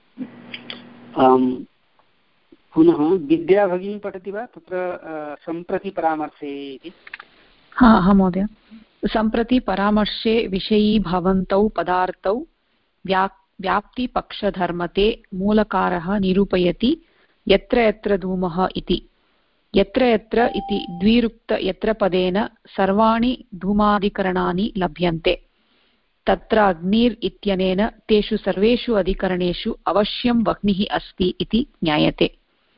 पुनः विद्या भगिनी पठति वा तत्र सम्प्रति परामर्शे इति? हा हा महोदय। सम्प्रति परामर्शे विषयी भवन्तौ पदार्थौ व्या व्याप्तिपक्षधर्मते मूलकारः निरूपयति यत्र यत्र धूमः इति। यत्र यत्र इति द्विरुक्त यत्र पदेन सर्वाणि धूमाधिकरणानि लभ्यन्ते। तत्र अग्निर् इत्यनेन तेषु सर्वेषु अधिकरणेषु अवश्यं वह्निः अस्ति इति ज्ञायते।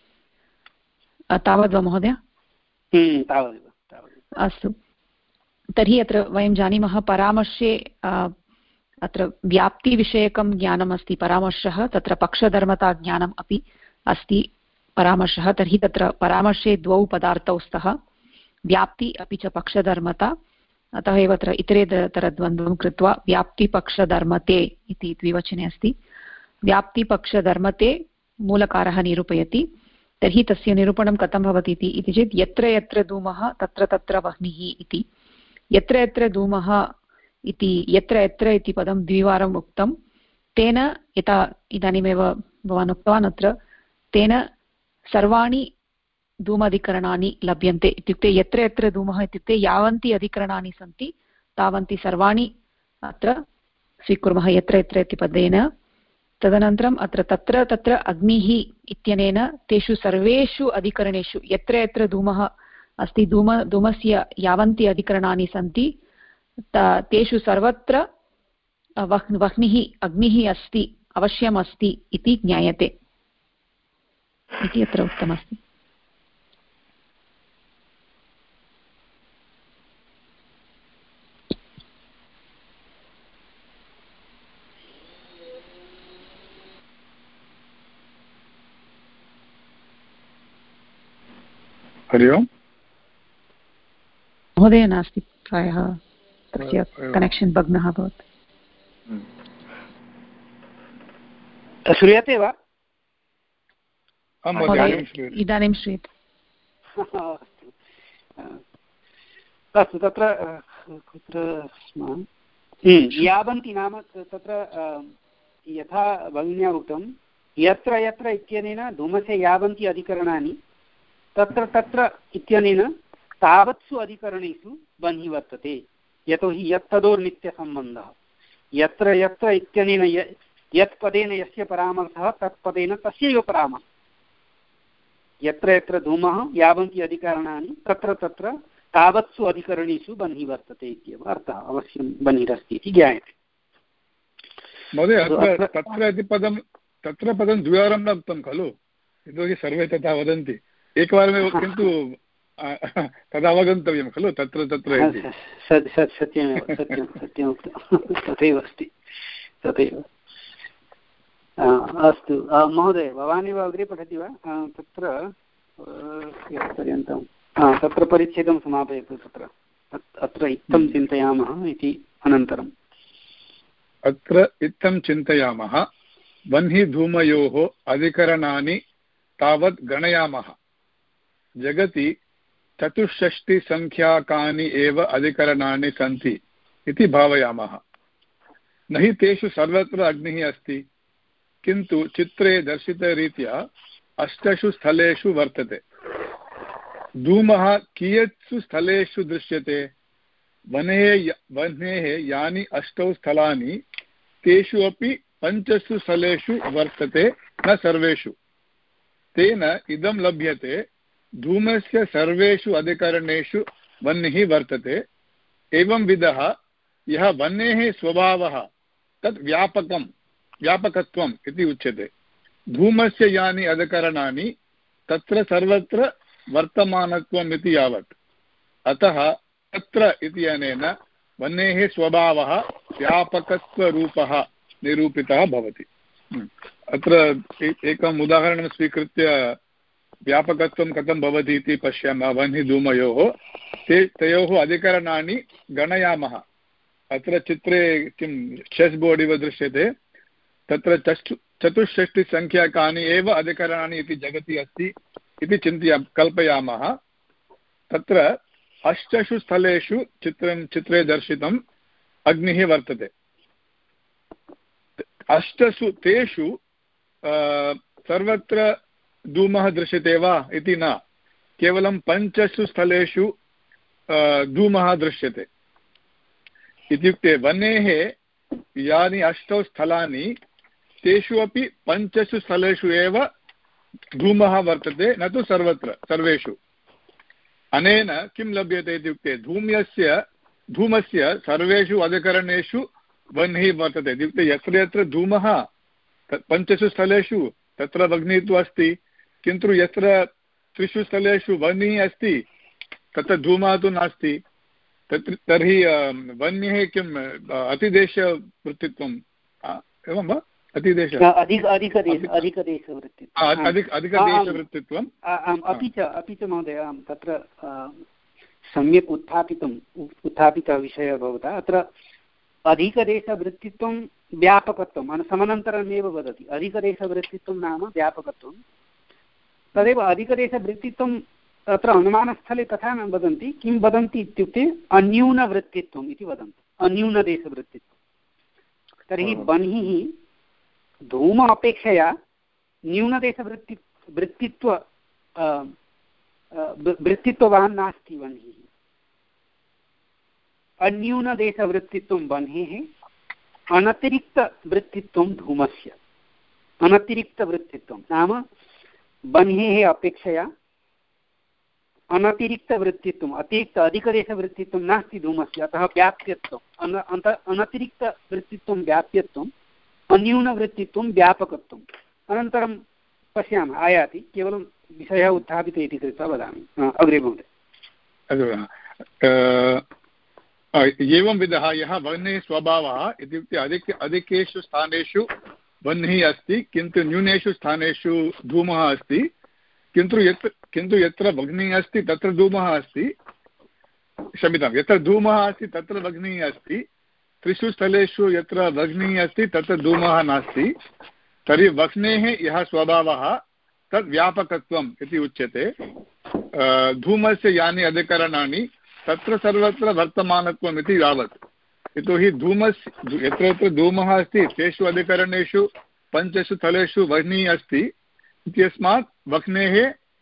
तावद् वा महोदय? अस्तु, तर्हि अत्र वयं जानीमः परामर्शे अत्र व्याप्तिविषयकं ज्ञानमस्ति परामर्शः, तत्र पक्षधर्मता ज्ञानम् अपि अस्ति परामर्शः। तर्हि तत्र परामर्शे द्वौ पदार्थौ स्तः, व्याप्ति अपि च पक्षधर्मता। अतः एव अत्र इतरेतरद्वन्द्वं कृत्वा व्याप्तिपक्षधर्मते इति द्विवचने अस्ति। व्याप्तिपक्षधर्मते मूलकारः निरूपयति। तर्हि तस्य निरूपणं कथं भवति इति चेत् यत्र यत्र धूमः तत्र तत्र वह्निः इति। यत्र यत्र धूमः इति यत्र यत्र इति पदं द्विवारम् उक्तं। तेन यथा इदानीमेव भवान् उक्तवान् अत्र तेन सर्वाणि धूमाधिकरणानि लभ्यन्ते इत्युक्ते यत्र यत्र धूमः इत्युक्ते यावन्ति अधिकरणानि सन्ति तावन्ति सर्वाणि अत्र स्वीकुर्मः यत्र यत्र इति पदेन। तदनन्तरम् अत्र तत्र तत्र अग्निः इत्यनेन तेषु सर्वेषु अधिकरणेषु यत्र यत्र धूमः अस्ति, धूम धूमस्य यावन्ति अधिकरणानि सन्ति तेषु सर्वत्र वह् वह्निः अग्निः अस्ति, अवश्यम् अस्ति इति ज्ञायते इति अत्र उक्तमस्ति। हरि ओम् महोदय नास्ति, प्रायः तस्य कनेक्षन् भग्नः अभवत्। श्रूयते वा? इदानीं श्रूयते। अस्तु, तत्र कुत्र स्म? यावन्ति नाम तत्र यथा भगिन्या उक्तं यत्र यत्र इत्यनेन धूमस्य यावन्ति अधिकरणानि तत्र तत्र इत्यनेन तावत्सु अधिकरणेषु बन्धिः वर्तते। यतोहि यत्तदोर्नित्यसम्बन्धः। यत्र यत्र इत्यनेन यत् पदेन यस्य परामर्शः तत्पदेन तस्यैव परामर्शः। यत्र यत्र धूमः यावन्ति अधिकरणानि तत्र तत्र तावत्सु अधिकरणेषु बन्धिः वर्तते इत्येव अर्थः। अवश्यं बन्धिरस्ति इति ज्ञायते। महोदय तत्र इति पदं तत्र पदं द्विवारं न उक्तं खलु, यतोहि सर्वे तथा वदन्ति। एकवारमेव, किन्तु तदवगन्तव्यं खलु तत्र तत्र इति। सत्यमेव सत्यं सत्यम् उक्तं तथैव अस्ति तथैव। अस्तु महोदय भवानेव अग्रे पठति वा तत्र पर्यन्तं तत्र परिच्छेदं समापयतु तत्र अत्र इत्थं चिन्तयामः इति अनन्तरम् अत्र इत्थं चिन्तयामः वह्नि धूमयोः अधिकरणानि तावत् गणयामः जगति चतुष्षष्टिसङ्ख्याकानि एव अधिकरणानि सन्ति इति भावयामः न हि तेषु सर्वत्र अग्निः अस्ति किन्तु चित्रे दर्शितरीत्या अष्टसु स्थलेषु वर्तते धूमः कियत्सु स्थलेषु दृश्यते वह्नेः वह्नेः यानि अष्टौ स्थलानि तेषु अपि पञ्चसु स्थलेषु वर्तते न सर्वेषु तेन इदं लभ्यते धूमस्य सर्वेषु अधिकरणेषु वह्निः वर्तते एवं विधः यः वह्नेः स्वभावः तत् व्यापकं व्यापकत्वम् इति उच्यते धूमस्य यानि अधिकरणानि तत्र सर्वत्र वर्तमानत्वम् इति यावत् अतः तत्र इति अनेन वह्नेः स्वभावः व्यापकत्वरूपः निरूपितः भवति। अत्र एकम् उदाहरणं स्वीकृत्य व्यापकत्वं कथं भवति इति पश्यामः वह्निधूमयोः ते तयोः अधिकरणानि गणयामः अत्र चित्रे किं चेस् बोर्ड् इव दृश्यते तत्र चतु चतुष्षष्टिसङ्ख्याकानि एव अधिकरणानि इति जगति अस्ति इति चिन्तया कल्पयामः तत्र अष्टसु स्थलेषु चित्रं चित्रे दर्शितम् अग्निः वर्तते अष्टसु तेषु सर्वत्र धूमः दृश्यते वा इति न केवलं पञ्चसु स्थलेषु धूमः दृश्यते इत्युक्ते वह्नेः यानि अष्टौ स्थलानि तेषु अपि पञ्चसु स्थलेषु एव धूमः वर्तते न तु सर्वत्र सर्वेषु अनेन किं लभ्यते इत्युक्ते धूम्यस्य धूमस्य सर्वेषु अधिकरणेषु वह्निः वर्तते इत्युक्ते यत्र यत्र धूमः पञ्चसु स्थलेषु तत्र वह्निः तु अस्ति किन्तु यत्र त्रिषु स्थलेषु वह्निः अस्ति तत्र धूमः तु नास्ति तत्र तर्हि वह्नेः किम् अतिदेशवृत्तित्वम् एवं वा अतिदेश अधिकदेशवृत्तित्वम् अपि च अपि च महोदय तत्र सम्यक् उत्थापितुम् उत्थापितः विषयः भवता अत्र अधिकदेशवृत्तित्वं व्यापकत्वम् समनन्तरमेव वदति अधिकदेशवृत्तित्वं नाम व्यापकत्वं तदेव अधिकदेशवृत्तित्वं तत्र अनुमानस्थले तथा न वदन्ति किं वदन्ति इत्युक्ते अन्यूनवृत्तित्वम् इति वदन्ति अन्यूनदेशवृत्तित्वं तर्हि वह्निः धूम अपेक्षया न्यूनदेशवृत्ति वृत्तित्व वृत्तित्ववान् नास्ति वह्निः अन्यूनदेशवृत्तित्वं वह्नेः अनतिरिक्तवृत्तित्वं धूमस्य अनतिरिक्तवृत्तित्वं नाम वह्नेः अपेक्षया अनतिरिक्तवृत्तित्वम् अतिरिक्त अधिकदेशवृत्तित्वं नास्ति धूमस्य अतः व्याप्यत्वम् अन अनतिरिक्तवृत्तित्वं व्याप्यत्वम् अन्यूनवृत्तित्वं व्यापकत्वम् अनन्तरं पश्यामः आयाति केवलं विषयः उत्थापितः इति कृत्वा वदामि अग्रे महोदय एवं विधः यः वह्नेः स्वभावः इत्युक्ते अधिक अधिकेषु स्थानेषु वह्निः अस्ति किन्तु न्यूनेषु स्थानेषु धूमः अस्ति किन्तु यत्र किन्तु यत्र वह्निः अस्ति तत्र धूमः अस्ति क्षम्यतां यत्र धूमः अस्ति तत्र वह्निः अस्ति त्रिषु स्थलेषु यत्र वह्निः अस्ति तत्र धूमः नास्ति तर्हि वह्नेः यः स्वभावः तद् व्यापकत्वम् इति उच्यते धूमस्य यानि अधिकरणानि तत्र सर्वत्र वर्तमानत्वम् इति यावत् यतोहि धूमस्य यत्र यत्र धूमः अस्ति तेषु अधिकरणेषु पञ्चसु स्थलेषु वह्निः अस्ति इत्यस्मात् वह्नेः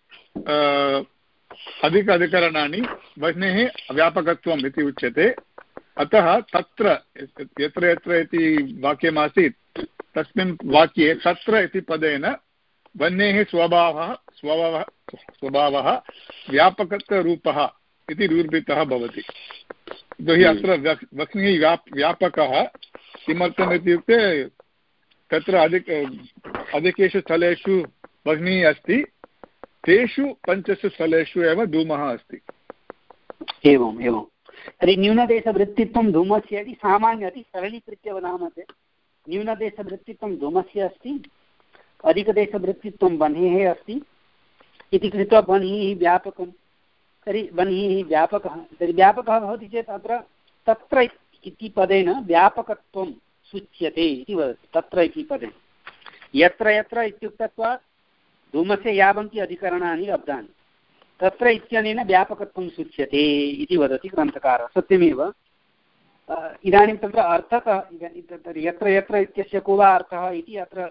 अधिक अधिकरणानि वह्नेः व्यापकत्वम् इति उच्यते अतः तत्र यत्र यत्र इति वाक्यमासीत् तस्मिन् वाक्ये तत्र इति पदेन वह्नेः स्वभावः स्वभावः स्वभावः व्यापकत्वरूपः इति निरूपितः भवति यतोहि अत्र वह्निः व्याप व्यापकः किमर्थम् इत्युक्ते तत्र अधिक अधिकेषु स्थलेषु वह्निः अस्ति तेषु पञ्चसु स्थलेषु एव धूमः अस्ति। एवम् एवं तर्हि न्यूनदेशवृत्तित्वं धूमस्य इति सामान्य अति सरलीकृत्य वदामः चेत् न्यूनदेशवृत्तित्वं धूमस्य अस्ति, अधिकदेशवृत्तित्वं वह्नेः अस्ति इति कृत्वा वह्निः व्यापकं। तर्हि वह्निः व्यापकः, तर्हि व्यापकः भवति चेत् अत्र तत्र इति पदेन व्यापकत्वं सूच्यते इति वदति। तत्र इति पदेन यत्र यत्र इत्युक्तत्वात् धूमस्य यावन्ति अधिकरणानि लब्धानि, तत्र इत्यनेन व्यापकत्वं सूच्यते इति वदति ग्रन्थकारः। सत्यमेव। इदानीं तत्र अर्थः यत्र यत्र इत्यस्य को वा अर्थः इति अत्र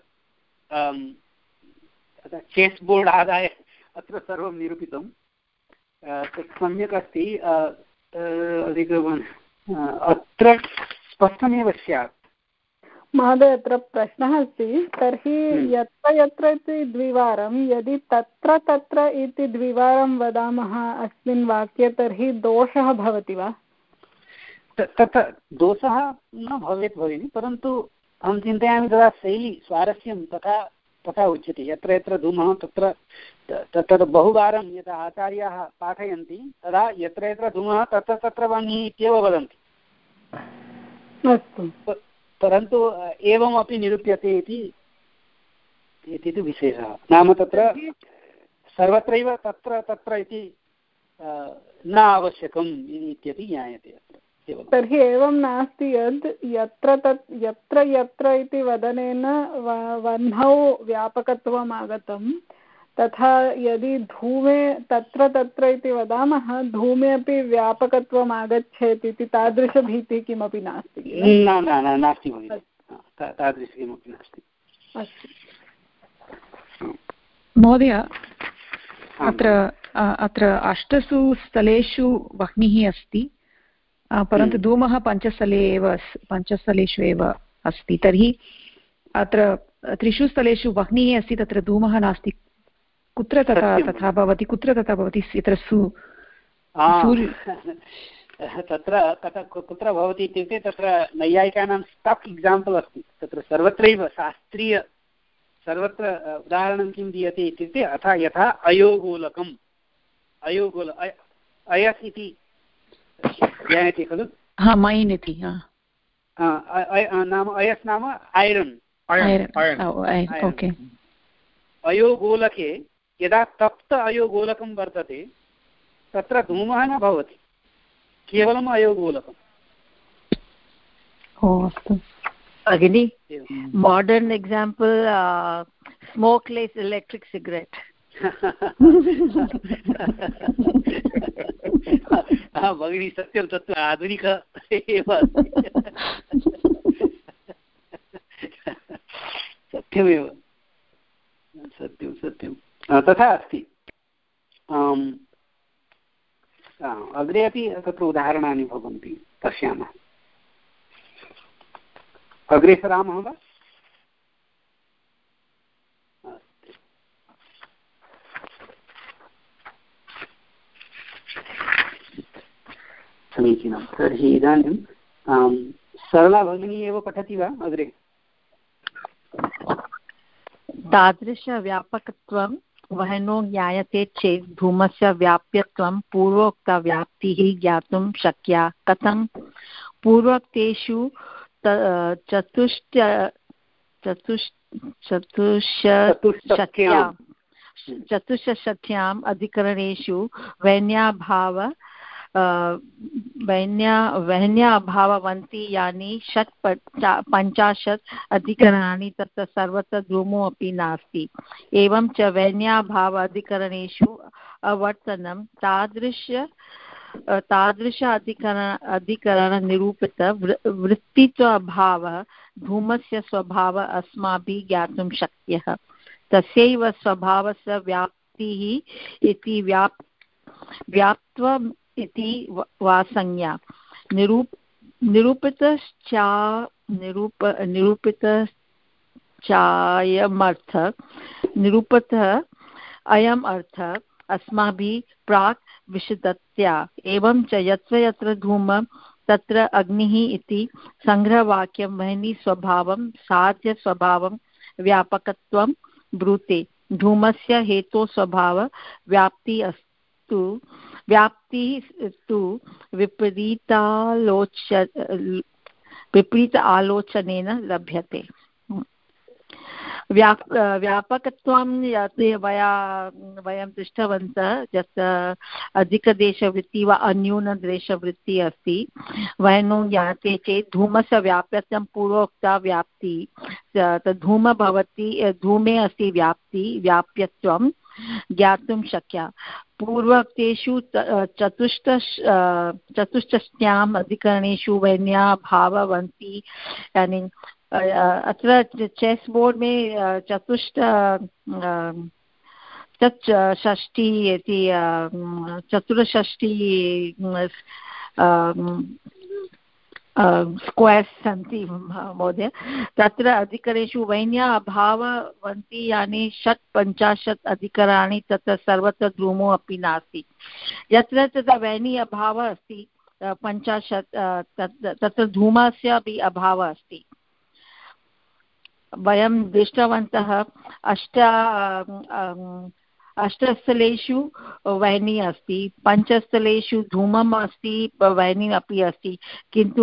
चेस् बोर्ड् आदाय अत्र सर्वं निरूपितं तत् सम्यक् अस्ति। अत्र स्पष्टमेव स्यात्। महोदय, अत्र प्रश्नः अस्ति, तर्हि यत्र यत्र इति द्विवारं यदि तत्र तत्र इति द्विवारं वदामः अस्मिन् वाक्ये तर्हि दोषः भवति वा? तत्र दोषः न भवेत् भगिनि, परन्तु अहं चिन्तयामि तदा शैली स्वारस्यं तथा तथा उच्यते। यत्र यत्र धूमः तत्र तत्र बहुवारं यदा आचार्याः पाठयन्ति तदा यत्र यत्र धूमः तत्र तत्र वह्निः इत्येव वदन्ति। अस्तु, परन्तु एवमपि निरूप्यते इति तु विशेषः। नाम तत्र सर्वत्रैव तत्र तत्र इति न आवश्यकम् इत्यपि ज्ञायते। तर्हि एवं नास्ति यद् यत्र तत् यत्र यत्र इति वदनेन वह्नौ व्यापकत्वम् आगतं, तथा यदि धूमे तत्र तत्र इति वदामः धूमे अपि व्यापकत्वम् आगच्छेत् इति तादृशभीतिः किमपि नास्ति। न न नास्ति भगिनि, तादृश किमपि नास्ति। अस्तु महोदय, अत्र अत्र अष्टसु स्थलेषु वह्निः अस्ति, परन्तु धूमः पञ्चस्थले एव पञ्चस्थलेषु एव अस्ति। तर्हि अत्र त्रिषु स्थलेषु वह्निः अस्ति, तत्र धूमः नास्ति। कुत्र तथा तथा भवति? कुत्र तथा भवति? यत्र सु तत्र तत्र कुत्र भवति इत्युक्ते तत्र नैयायिकानां स्टफ् एक्साम्पल् अस्ति। तत्र सर्वत्रैव शास्त्रीय सर्वत्र उदाहरणं किं दीयते इत्युक्ते अथ यथा अयोगोलकम् अयोगोल अयस् इति ज्ञायते खलु? हा, मैन् इति नाम अयस् नाम ऐरन्। ओके। अयोगोलके यदा तप्त अयोगोलकं वर्तते तत्र धूमः न भवति, केवलम् अयोगोलकम्। ओ अस्तु भगिनि, modern example smokeless electric cigarette. भगिनी सत्यं, तत्र आधुनिक एव सत्यमेव, सत्यं सत्यं तथा अस्ति। अग्रे अपि तत्र उदाहरणानि भवन्ति, पश्यामः। अग्रे सरामः वा? समीचीनं। तर्हि इदानीं सरला भगिनी एव पठति वा अग्रे? तादृशव्यापकत्वं वह्नौ ज्ञायते चेत् धूमस्य व्याप्यत्वं पूर्वोक्तव्याप्तिः ज्ञातुं शक्या। कथं? पूर्वोक्तेषु चतुष्ट चतुष् चतुष्षष्ट्यां चतुष्षष्ट्याम् अधिकरणेषु वह्न्याभाव वह्न्या वह्न्याभाववन्ति यानि षट् पञ्चाशत् अधिकरणानि तत्र सर्वत्र धूमो अपि नास्ति। एवं च वह्न्याभाव अधिकरणेषु अवर्तनं तादृश तादृश अधिकरण अधिकरणनिरूपित वृत्तित्व अभावः धूमस्य स्वभावः अस्माभिः ज्ञातुं शक्यः। तस्यैव स्वभावस्य व्याप्तिः इति व्याप् व्याप्त्वम् इति वा संज्ञा। निरूप निरूपितश्चा निरूप निरूपितश्चायमर्थः निरूपितः अयम् अर्थः अस्माभिः प्राक् विशदत्या। एवं च यत्र यत्र धूमः तत्र अग्निः इति सङ्ग्रहवाक्यं वह्नि स्वभावं साध्य स्वभावं व्यापकत्वं ब्रूते। धूमस्य हेतुस्वभाव व्याप्ति अस्तु व्याप्ति तु विपरीतालोच विपरीत आलोचनेन लभ्यते। व्याप व्यापकत्वं यत् वया वयं दृष्टवन्तः यत् अधिकदेशवृत्तिः वा अन्यूनदेशवृत्तिः अस्ति। वयं ज्ञाते चेत् धूमस्य व्याप्यत्वं पूर्वोक्ता व्याप्तिः तद् धूम भवति धूमे अस्ति व्याप्ति व्याप्यत्वं ज्ञातुं शक्या। पूर्वोक्तेषु चतुष्ट चतुष्टष्ट्याम् अधिकरणेषु वैन्या भाववन्ति यानी अत्र चेस् बोर्ड् में चतुष्ट षष्टि इति चतुर्षष्टि स्क्वेर्स् सन्ति महोदय। तत्र अधिकरणेषु वैन्या अभाववन्ति यानि षट् पञ्चाशत् अधिकरणानि तत्र सर्वत्र धूमो अपि नास्ति। यत्र तत्र वैनी अभावः अस्ति पञ्चाशत् तत्र धूमस्य अपि अभावः अस्ति। वयं दृष्टवन्तः अष्ट अष्टस्थलेषु वैनी अस्ति, पञ्चस्थलेषु धूमम् अस्ति, वैनी अपि अस्ति, किन्तु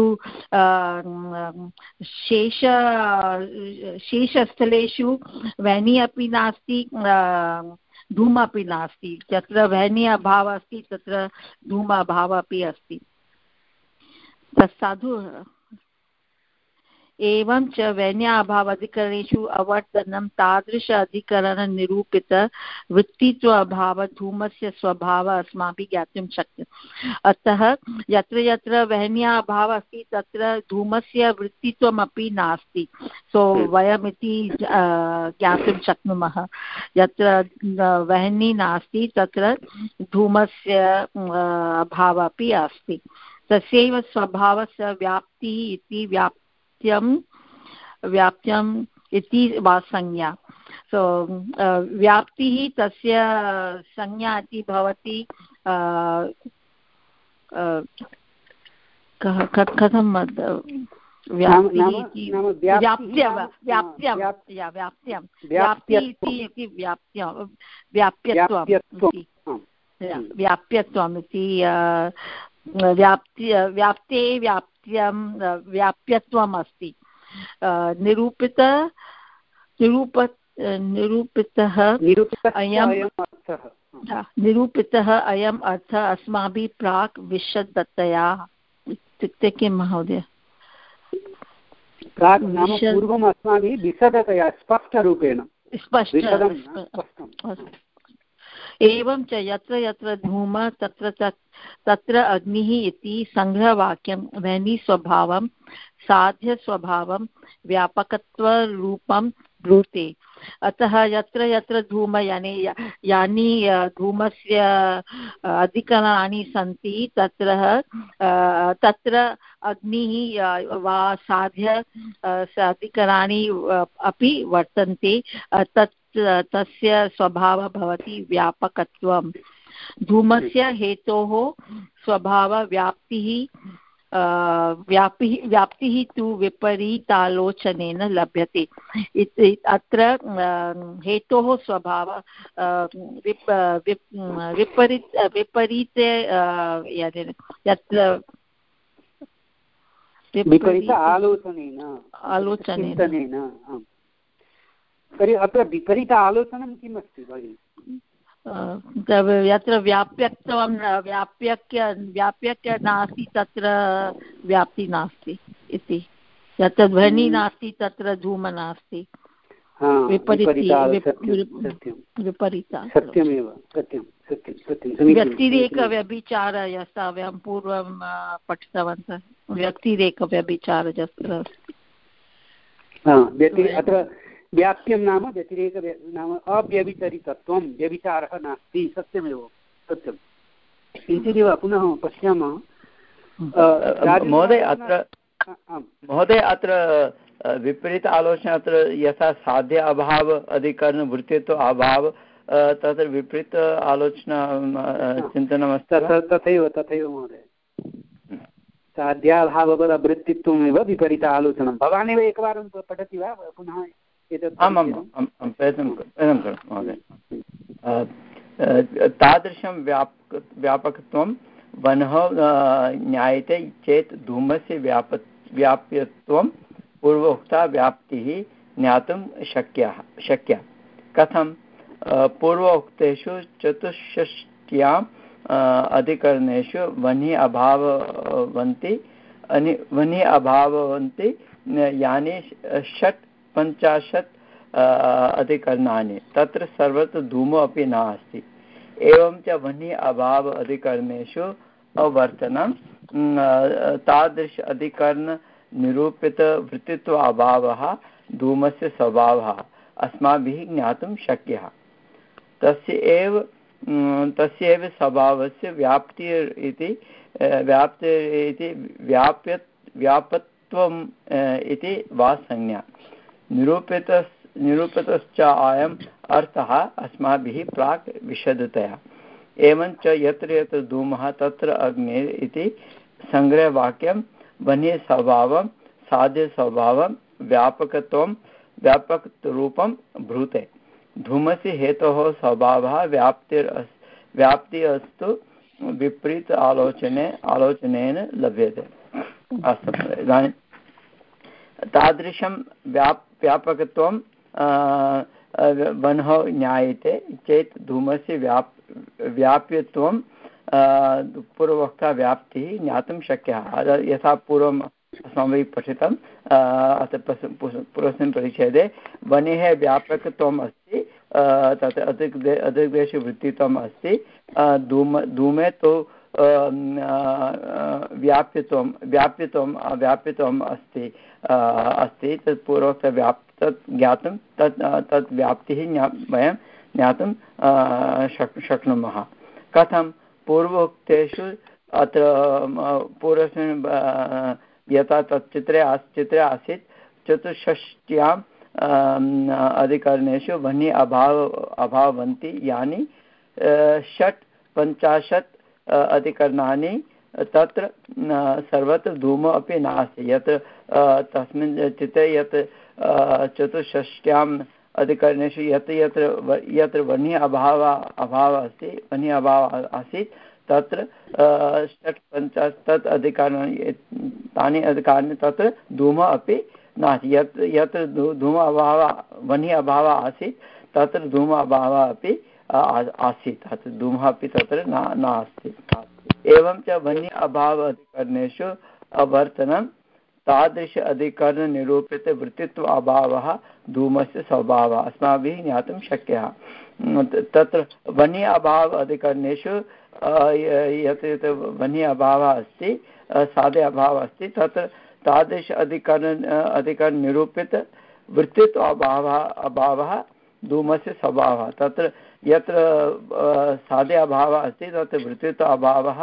शेष शेषस्थलेषु वैनी अपि नास्ति, धूम अपि नास्ति। यत्र वैनी अभावः अस्ति तत्र धूम अभावः अपि अस्ति। तत्साधु एवं च वैन्याभाव अधिकरणेषु अवर्तनं तादृश अधिकरणनिरूपित वृत्तित्व अभाव धूमस्य स्वभावः अस्माभिः ज्ञातुं शक्यते। अतः यत्र यत्र वैन्याभावः अस्ति तत्र धूमस्य वृत्तित्वमपि नास्ति। सो वयमिति ज्ञातुं शक्नुमः यत्र वह्नि नास्ति तत्र धूमस्य अभावः अपि अस्ति। तस्यैव स्वभावस्य व्याप्तिः इति व्याप् व्याप्त्यम् इति वा संज्ञा। सो व्याप्तिः तस्य संज्ञा इति भवति कथं व्याप्यत्वम् इति व्याप्ति व्याप्ते व्याप्त्यं व्याप्यत्वम् अस्ति। निरूपित निरूप निरूपितः अयं निरूपितः अयम् अर्थः अस्माभिः प्राक् विशदतया इत्युक्ते किं महोदय? प्राक् नाम पूर्वम् अस्माभिः विशदतया स्पष्टरूपेण स्पष्ट एवं च यत्र यत्र धूम तत्र तत्र अग्निः इति संग्रहवाक्यं वह्नि स्वभावं साध्य स्वभावं व्यापकत्वरूपं ब्रूते। अतः यत्र यत्र धूम यानि यानि धूमस्य अधिकरणानि सन्ति तत्र तत्र अग्निः वा साध्य अधिकरणानि अपि वर्तन्ते। तत् तस्य स्वभावः भवति व्यापकत्वं। धूमस्य हेतोः स्वभावव्याप्तिः व्यापिः व्याप्तिः तु विपरीतालोचनेन लभ्यते। अत्र हेतोः स्वभावः विपरीत विपरीत यत्र विपरीत आलोचनेन आलोचनेन तर्हि अत्र विपरीत आलोचनं किम् अस्ति भगिनि? यत्र व्याप्यत्वं व्याप्यक्य व्याप्यक्य नास्ति तत्र व्याप्ति नास्ति इति। यत्र ध्वनिः नास्ति तत्र धूम नास्ति। विपरीता सत्यमेव सत्यं सत्यं सत्यं। व्यक्तिरेकव्यभिचार यथा वयं पूर्वं पठितवन्तः व्यक्तिरेकव्यभिचार यत्र अस्ति। अत्र व्याप्यं नाम व्यतिरेक नाम अव्यभिचरितत्वं व्यभिचारः नास्ति। सत्यमेव सत्यं। किञ्चिदेव पुनः पश्यामः महोदय। अत्र महोदय अत्र विपरीत आलोचना अत्र यथा साध्य अभाव अधिकरण वृत्तित्व अभाव तत्र विपरीत आलोचना चिन्तनमस्ति। तथैव तथैव महोदय। साध्याभाववृत्तित्वमेव विपरीत आलोचनं। भवानेव एकवारं पठति वा पुनः? आमाम् आम् प्रयत्नं प्रयत्नं करोतु महोदय। तादृशं व्यापक व्यापकत्वं वनः ज्ञायते चेत् धूमस्य व्याप व्याप्यत्वं पूर्वोक्ता व्याप्तिः ज्ञातुं शक्यः शक्या। कथं? पूर्वोक्तेषु चतुष्षष्ट्याम् अधिकरणेषु वह्नि अभाववन्ति वह्नि अभाववन्ति यानि षट् पञ्चाशत् अधिकरणानि तत्र सर्वत्र धूमो अपि नास्ति। एवं च वह्नि अभाव अधिकरणेषु अवर्तनं तादृश अधिकरण निरूपितवृत्तित्व अभावः धूमस्य स्वभावः अस्माभिः ज्ञातुं शक्यः। तस्य एव तस्य एव स्वभावस्य व्याप्तिर् इति व्याप्तिर् इति व्याप्य व्यापत्वम् इति वा संज्ञा। निरूपित निरूपितश्च अयम् अर्थः अस्माभिः प्राक् विशदतया। एवञ्च यत्र यत्र धूमः तत्र अग्निः इति सङ्ग्रहवाक्यं वह्नि स्वभावं साध्यस्वभावं व्यापकत्वं व्यापकरूपं ब्रूते। धूमस्य हेतोः स्वभावः व्याप्तिर् व्याप्तिः अस्तु विपरीत आलोचने आलोचनेन लभ्यते। अस्तु इदानीं तादृशं व्याप व्यापकत्वं वह्नौ ज्ञायते चेत् धूमस्य व्याप व्याप्यत्वं पूर्वोक्ता व्याप्तिः ज्ञातुं शक्यः। यथा पूर्वम् अस्माभिः पठितम् अत्र पूर्वस्मिन् परिच्छेदे वह्नेः व्यापकत्वम् अस्ति, तत् अधिक अधिकदेशवृत्तित्वम् अस्ति। धूम धूमे तु व्याप्यत्वं व्याप्यत्वं व्याप्यत्वम् अस्ति अस्ति तत् पूर्वोक्तव्याप् तत् ज्ञातुं तत् तत् व्याप्तिः वयं ज्ञातुं शक् शक्नुमः। कथं? पूर्वोक्तेषु अत्र पूर्वस्मिन् यथा तत् चित्रे आस् चित्रे आसीत् चतुष्षष्ट्याम् अधिकरणेषु वह्नि अभाव अभावन्ति यानि षट् पञ्चाशत् अधिकरणानि तत्र सर्वत्र धूमो अपि नास्ति। यत् तस्मिन् चित्रे यत् चतुष्षष्ट्याम् अधिकरणेषु यत्र यत्र यत्र वह्नि अभाव अभावः अस्ति वह्नि अभावः आसीत् तत्र षट् पञ्चाशत् तत् अधिकरणानि तानि अधिकरणानि तत्र धूमः अपि नास्ति। यत् यत्र धूम अभावः वह्नि अभावः आसीत् तत्र धूम अभावः अपि आसीत् तत्र धूमः अपि तत्र न नास्ति। एवं च वह्नि अभाव अधिकरणेषु अवर्तनं तादृश अधिकरणनिरूपितवृत्तित्व अभावः धूमस्य स्वभावः अस्माभिः ज्ञातुं शक्यः। तत्र वह्नि अभाव अधिकरणेषु यत् यत् वह्नि अभावः अस्ति साधे अभावः अस्ति तत्र तादृश अधिकरण अधिकरणनिरूपितवृत्तित्व अभावः अभावः धूमस्य स्वभावः। तत्र यत्र साधे अभावः अस्ति तत्र वृत्तित्व अभावः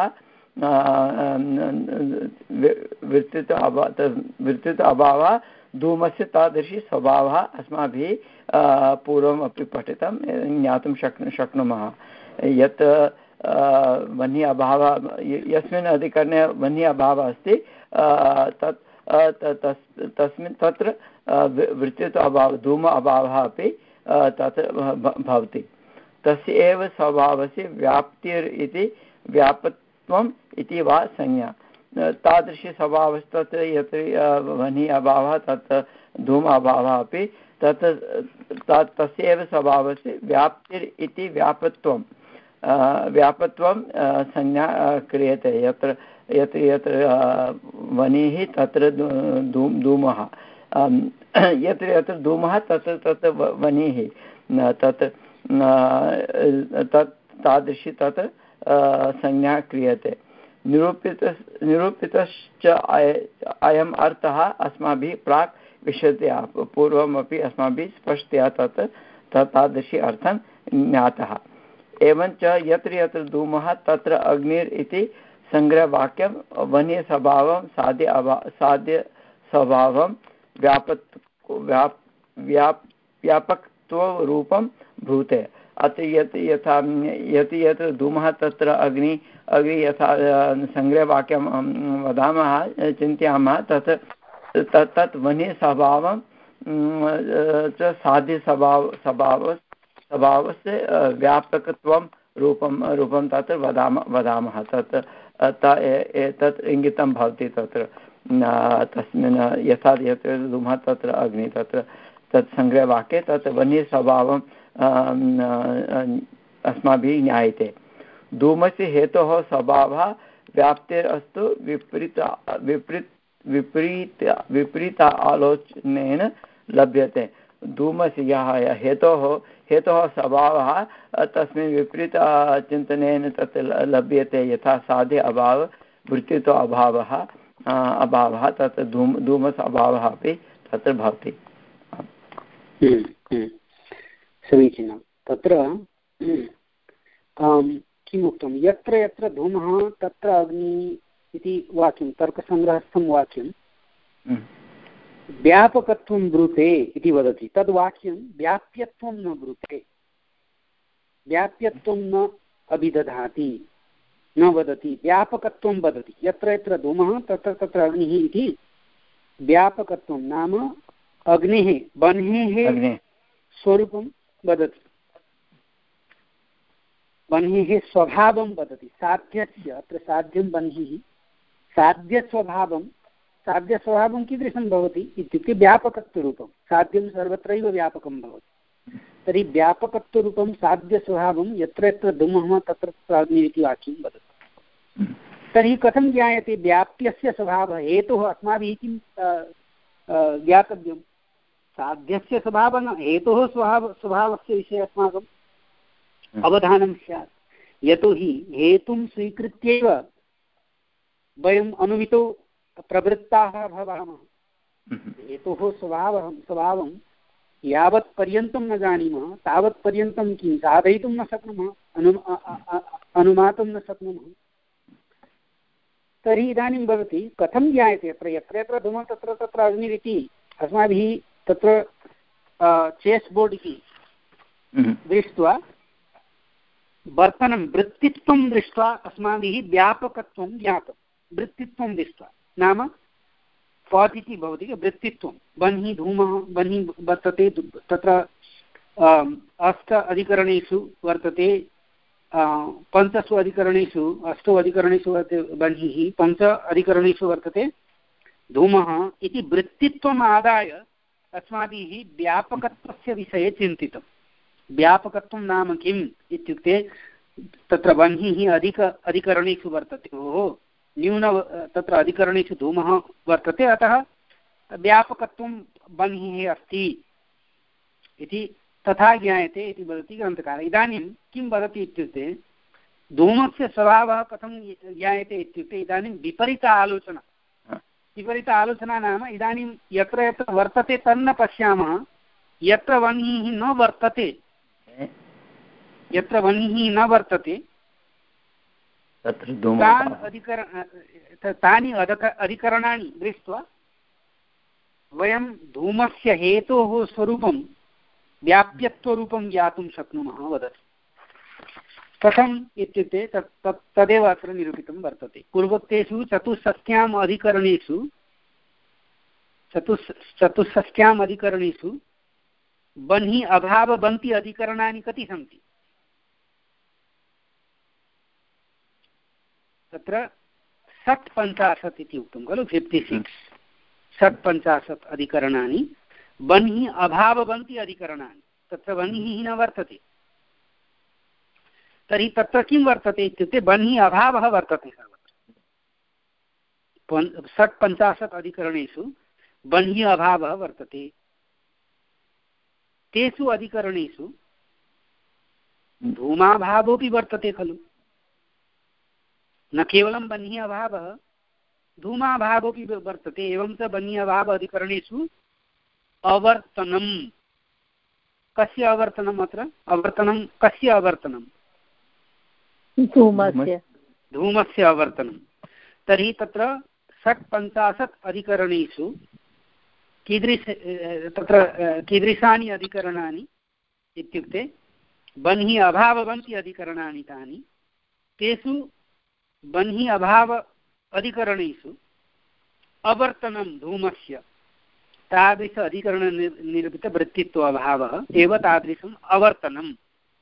वृत्तित्व अभाव वृत्तित्व अभावः धूमस्य तादृशी स्वभावः अस्माभिः पूर्वम् अपि पठितं ज्ञातुं शक्नु शक्नुमः। यत् वह्नि अभावः यस्मिन् अधिकरणे वह्नि अभावः अस्ति तत् तस्मिन् तत्र वृत्तित्व अभावः धूम अभावः अपि तत्र भवति। तस्य एव स्वभावस्य व्याप्तिर् इति व्यापत्वम् इति वा संज्ञा। तादृशी स्वभावस्तत्र यत् वह्नि अभावः तत् धूम अभावः अपि तत् तस्य एव स्वभावस्य व्याप्तिर् इति व्यापत्वं व्यापत्वं संज्ञा क्रियते। यत्र यत्र यत्र वह्निः तत्र धूमः यत्र यत्र धूमः तत्र तत्र वह्निः तत् तत् तादृशी तत्र संज्ञा क्रियते। निरूपित निरूपितश्च अयम् अर्थः अस्माभिः प्राक् विशदतया पूर्वमपि अस्माभिः स्पष्टतया तत् तादृशी अर्थं ज्ञातः। एवञ्च यत्र यत्र धूमः तत्र अग्निर् इति सङ्ग्रहवाक्यं वह्नि स्वभावं साध्य अभा साध्य स्वभावं व्यापत् व्याप् व्याप् व्यापकत्वरूपं भूते। अत्र यत् यथा यत् यत्र धूमः तत्र अग्नि अग्नि यथा सङ्ग्रहवाक्यं वदामः चिन्तयामः तत् तत् तत् वह्नि स्वभावं च साध्यस्वभाव स्वभाव स्वभावस्य व्यापकत्वं रूपं रूपं तत्र वदामः वदामः तत् एतत् इङ्गितं भवति तत्र तस्मिन् यथा यत्र धूमः तत्र अग्निः तत्र तत् सङ्ग्रहवाक्ये तत् वह्निस्वभावं अस्माभिः ज्ञायते। धूमस्य हेतोः स्वभावः व्याप्तिरस्तु विपरीत विपरीत विपरीत विपरीत आलोचनेन लभ्यते। धूमस्य यः हेतोः हेतोः स्वभावः तस्मिन् विपरीत चिन्तनेन तत् लभ्यते। यथा साध्य अभावः वृत्तित्व अभावः अभावः तत् धूम धूमस्य अभावः अपि तत्र भवति। समीचीनं। तत्र किम् उक्तं, यत्र यत्र धूमः तत्र अग्निः इति वाक्यं तर्कसङ्ग्रहस्थं वाक्यं व्यापकत्वं ब्रूते इति वदति। तद् वाक्यं व्याप्यत्वं न ब्रूते, व्याप्यत्वं न अभिदधाति, न वदति, व्यापकत्वं वदति। यत्र यत्र धूमः तत्र तत्र अग्निः इति व्यापकत्वं नाम अग्नेः बह्नेः स्वरूपं वदति, बह्नेः स्वभावं वदति। साध्यस्य अत्र साध्यं बह्निः साध्यस्वभावं साध्यस्वभावं कीदृशं भवति इत्युक्ते व्यापकत्वरूपं। साध्यं सर्वत्रैव व्यापकं भवति। तर्हि व्यापकत्वरूपं साध्यस्वभावं यत्र यत्र धूमः तत्र तत्र अग्निः इति वाक्यं वदति। तर्हि कथं ज्ञायते व्याप्यस्य स्वभावः? हेतुः अस्माभिः किं ज्ञातव्यं? साध्यस्य स्वभावः हेतोः स्वभाव स्वभावस्य विषये अस्माकम् अवधानं स्यात्। यतोहि हेतुं स्वीकृत्यैव वयम् अनुमितौ प्रवृत्ताः भवामः। हेतोः स्वभावः स्वभावं यावत् पर्यन्तं न जानीमः तावत् पर्यन्तं किं साधयितुं न शक्नुमः, अनु अनुमातुं न शक्नुमः। तर्हि इदानीं भवति कथं ज्ञायते? अत्र यत्र यत्र धूमः तत्र तत्र अग्निरिति अस्माभिः तत्र चेस् बोर्ड् इति दृष्ट्वा वर्तनं वृत्तित्वं दृष्ट्वा अस्माभिः व्यापकत्वं ज्ञातं। वृत्तित्वं दृष्ट्वा नाम पाजिटिव् भवति वृत्तित्वं। बह्निः धूमः बह्निः वर्तते, तत्र अष्ट अधिकरणेषु वर्तते, पञ्चसु अधिकरणेषु अष्टौ अधिकरणेषु वर्तते बह्निः, पञ्च अधिकरणेषु वर्तते धूमः इति वृत्तित्वम् आदाय अस्माभिः व्यापकत्वस्य विषये चिन्तितं। व्यापकत्वं नाम किम् इत्युक्ते तत्र बह्निः अधिक अधिकरणेषु वर्तते, ओहो न्यून तत्र अधिकरणेषु धूमः वर्तते, अतः व्यापकत्वं बह्निः अस्ति इति तथा ज्ञायते इति वदति ग्रन्थकारः। इदानीं किं वदति इत्युक्ते धूमस्य स्वभावः कथं ज्ञायते इत्युक्ते इदानीं विपरीत आलोचना। विपरीत आलोचना नाम इदानीं यत्र यत्र वर्तते तन्न पश्यामः, यत्र बह्निः न वर्तते यत्र बह्निः न वर्तते तान् अधिकरण तानि अधिकरणानि दृष्ट्वा वयं धूमस्य हेतोः स्वरूपं व्याप्यत्वरूपं ज्ञातुं शक्नुमः वदति। कथम् इत्युक्ते तत् तत् तदेव अत्र निरूपितं वर्तते। पूर्वोक्तेषु चतुष्षष्ट्याम् अधिकरणेषु चतुस् चतुष्षष्ट्याम् अधिकरणेषु बह्नि अभावबन्ति अधिकरणानि कति सन्ति? तत्र षट्पञ्चाशत् इति उक्तं खलु, फिफ्टि सिक्स् षट्पञ्चाशत् अधिकरणानि बह्नि अभावबन्ति अधिकरणानि। तत्र बह्निः न वर्तते। तर्हि तत्र किं वर्तते इत्युक्ते बह्नि अभावः वर्तते सर्वत्र। षट्पञ्चाशत् अधिकरणेषु बह्नि अभावः वर्तते। तेषु अधिकरणेषु धूमाभावोऽपि वर्तते खलु। न केवलं बह्नि अभावः, धूमाभावोऽपि वर्तते। एवं च बह्नि अभाव अधिकरणेषु अवर्तनं। कस्य अवर्तनम् अत्र? अवर्तनं कस्य अवर्तनं? धूमस्य धूमस्य अवर्तनं। तर्हि तत्र षट्पञ्चाशत् अधिकरणेषु कीदृश तत्र कीदृशानि अधिकरणानि इत्युक्ते बह्नि अभाववन्ति अधिकरणानि तानि। तेषु बह्नि अभाव अधिकरणेषु अवर्तनं धूमस्य तादृश अधिकरणनिरूपितवृत्तित्वाभावः एव तादृशम् अवर्तनम्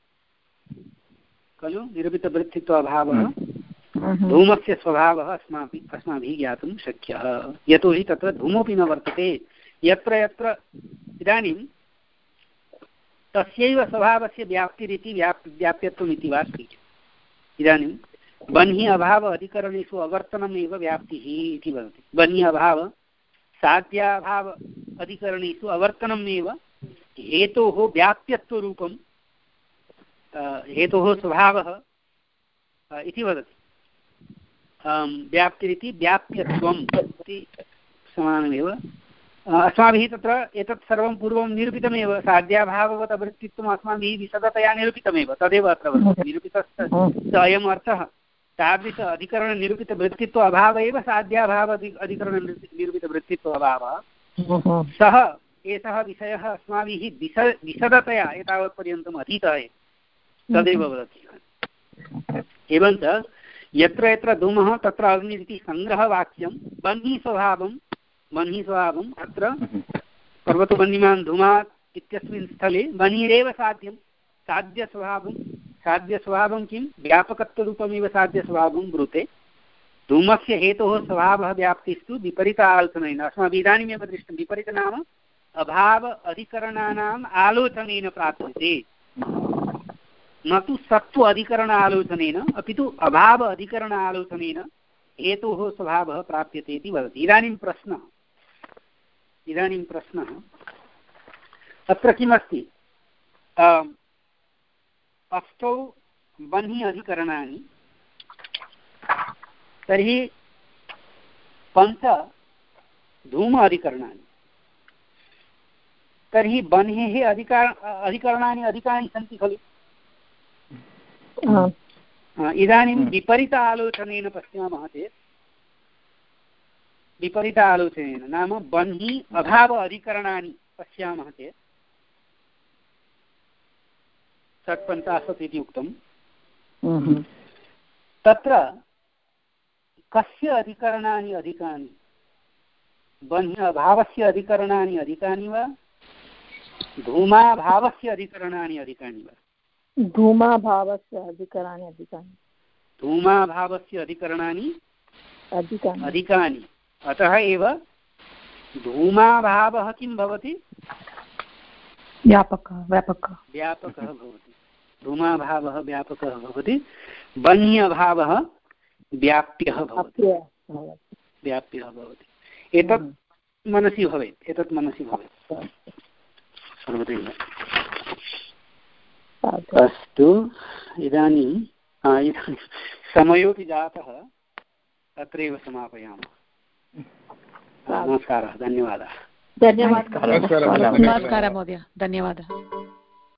खलु। निरूपितवृत्तित्वाभावः धूमस्य स्वभावः अस्माभिः अस्माभिः ज्ञातुं शक्यः, यतोहि तत्र धूमोऽपि न वर्तते। यत्र यत्र इदानीं तस्यैव स्वभावस्य व्याप्तिरिति व्याप् व्याप्यत्वम् इति वा अस्ति। इदानीं बन्हि अभाव अधिकरणेषु अवर्तनमेव व्याप्तिः इति वदति। बन्हि अभाव साध्याभाव अधिकरणेषु अवर्तनमेव हेतोः व्याप्यत्वरूपं हेतोः स्वभावः इति वदति। व्याप्तिरिति व्याप्यत्वम् इति समानमेव। अस्माभिः तत्र एतत् सर्वं पूर्वं निरूपितमेव। साध्याभाववत् अवृत्तित्वम् अस्माभिः विशदतया निरूपितमेव, तदेव अत्र वर्तते। निरूपितस्य अयम् अर्थः तादृश अधिकरणनिरूपितवृत्तित्व अभाव एव साध्याभाव अधिकरणनिरूपितवृत्तित्व अभावः। सः एषः विषयः अस्माभिः विश विशदतया एतावत्पर्यन्तम् अधीतः तदेव वदति। एवञ्च यत्र यत्र धूमः तत्र अग्निरिति सङ्ग्रहवाक्यं बन्ही स्वभावं बन्ही स्वभावम् अत्र पर्वतबन्हिमान् धूमात् इत्यस्मिन् स्थले बन्हिरेव साध्यं। साध्यस्वभावं साध्यस्वभावं किं व्यापकत्वरूपमेव साध्यस्वभावं ब्रूते। धूमस्य हेतोः स्वभावः व्याप्तिस्तु विपरीत आलोचनेन। अस्माभिः इदानीमेव दृष्टं। विपरीत नाम अभाव अधिकरणानाम् आलोचनेन प्राप्यते, न तु सत्त्व अधिकरण आलोचनेन, अपि तु अभाव अधिकरण आलोचनेन हेतोः स्वभावः प्राप्यते इति वदति। इदानीं प्रश्नः इदानीं प्रश्नः अत्र किमस्ति? अष्टौ बन्हि अधिकरणानि, तर्हि पञ्च धूम अधिकरणानि। तर्हि बन्हेः अधिकार अधिकरणानि अधिकानि सन्ति खलु। इदानीं विपरीत आलोचनेन पश्यामः चेत्, विपरीत आलोचनेन नाम बन्हि अभाव अधिकरणानि पश्यामः चेत् षट्पञ्चाशत् इति उक्तं। तत्र कस्य अधिकरणानि अधिकानि? बन्हि अभावस्य अधिकरणानि अधिकानि वा धूमाभावस्य अधिकरणानि अधिकानि वा? धूमाभावस्य अधिकरणानि अधिकानि। धूमाभावस्य अधिकरणानि अधिकानि अधिकानि। अतः एव धूमाभावः किं भवति? व्यापकः व्यापकः व्यापकः भवति। धूमाभावः व्यापकः भवति, बन्हि अभावः व्याप्यः भवति व्याप्यः भवति। एतत् मनसि भवेत् एतत् मनसि भवेत् सर्वदैव। अस्तु, इदानीं इदानीं समयोपि जातः, अत्रैव समापयामः। नमस्कारः, धन्यवादः। धन्यवादः नमस्कारः महोदय, धन्यवादः।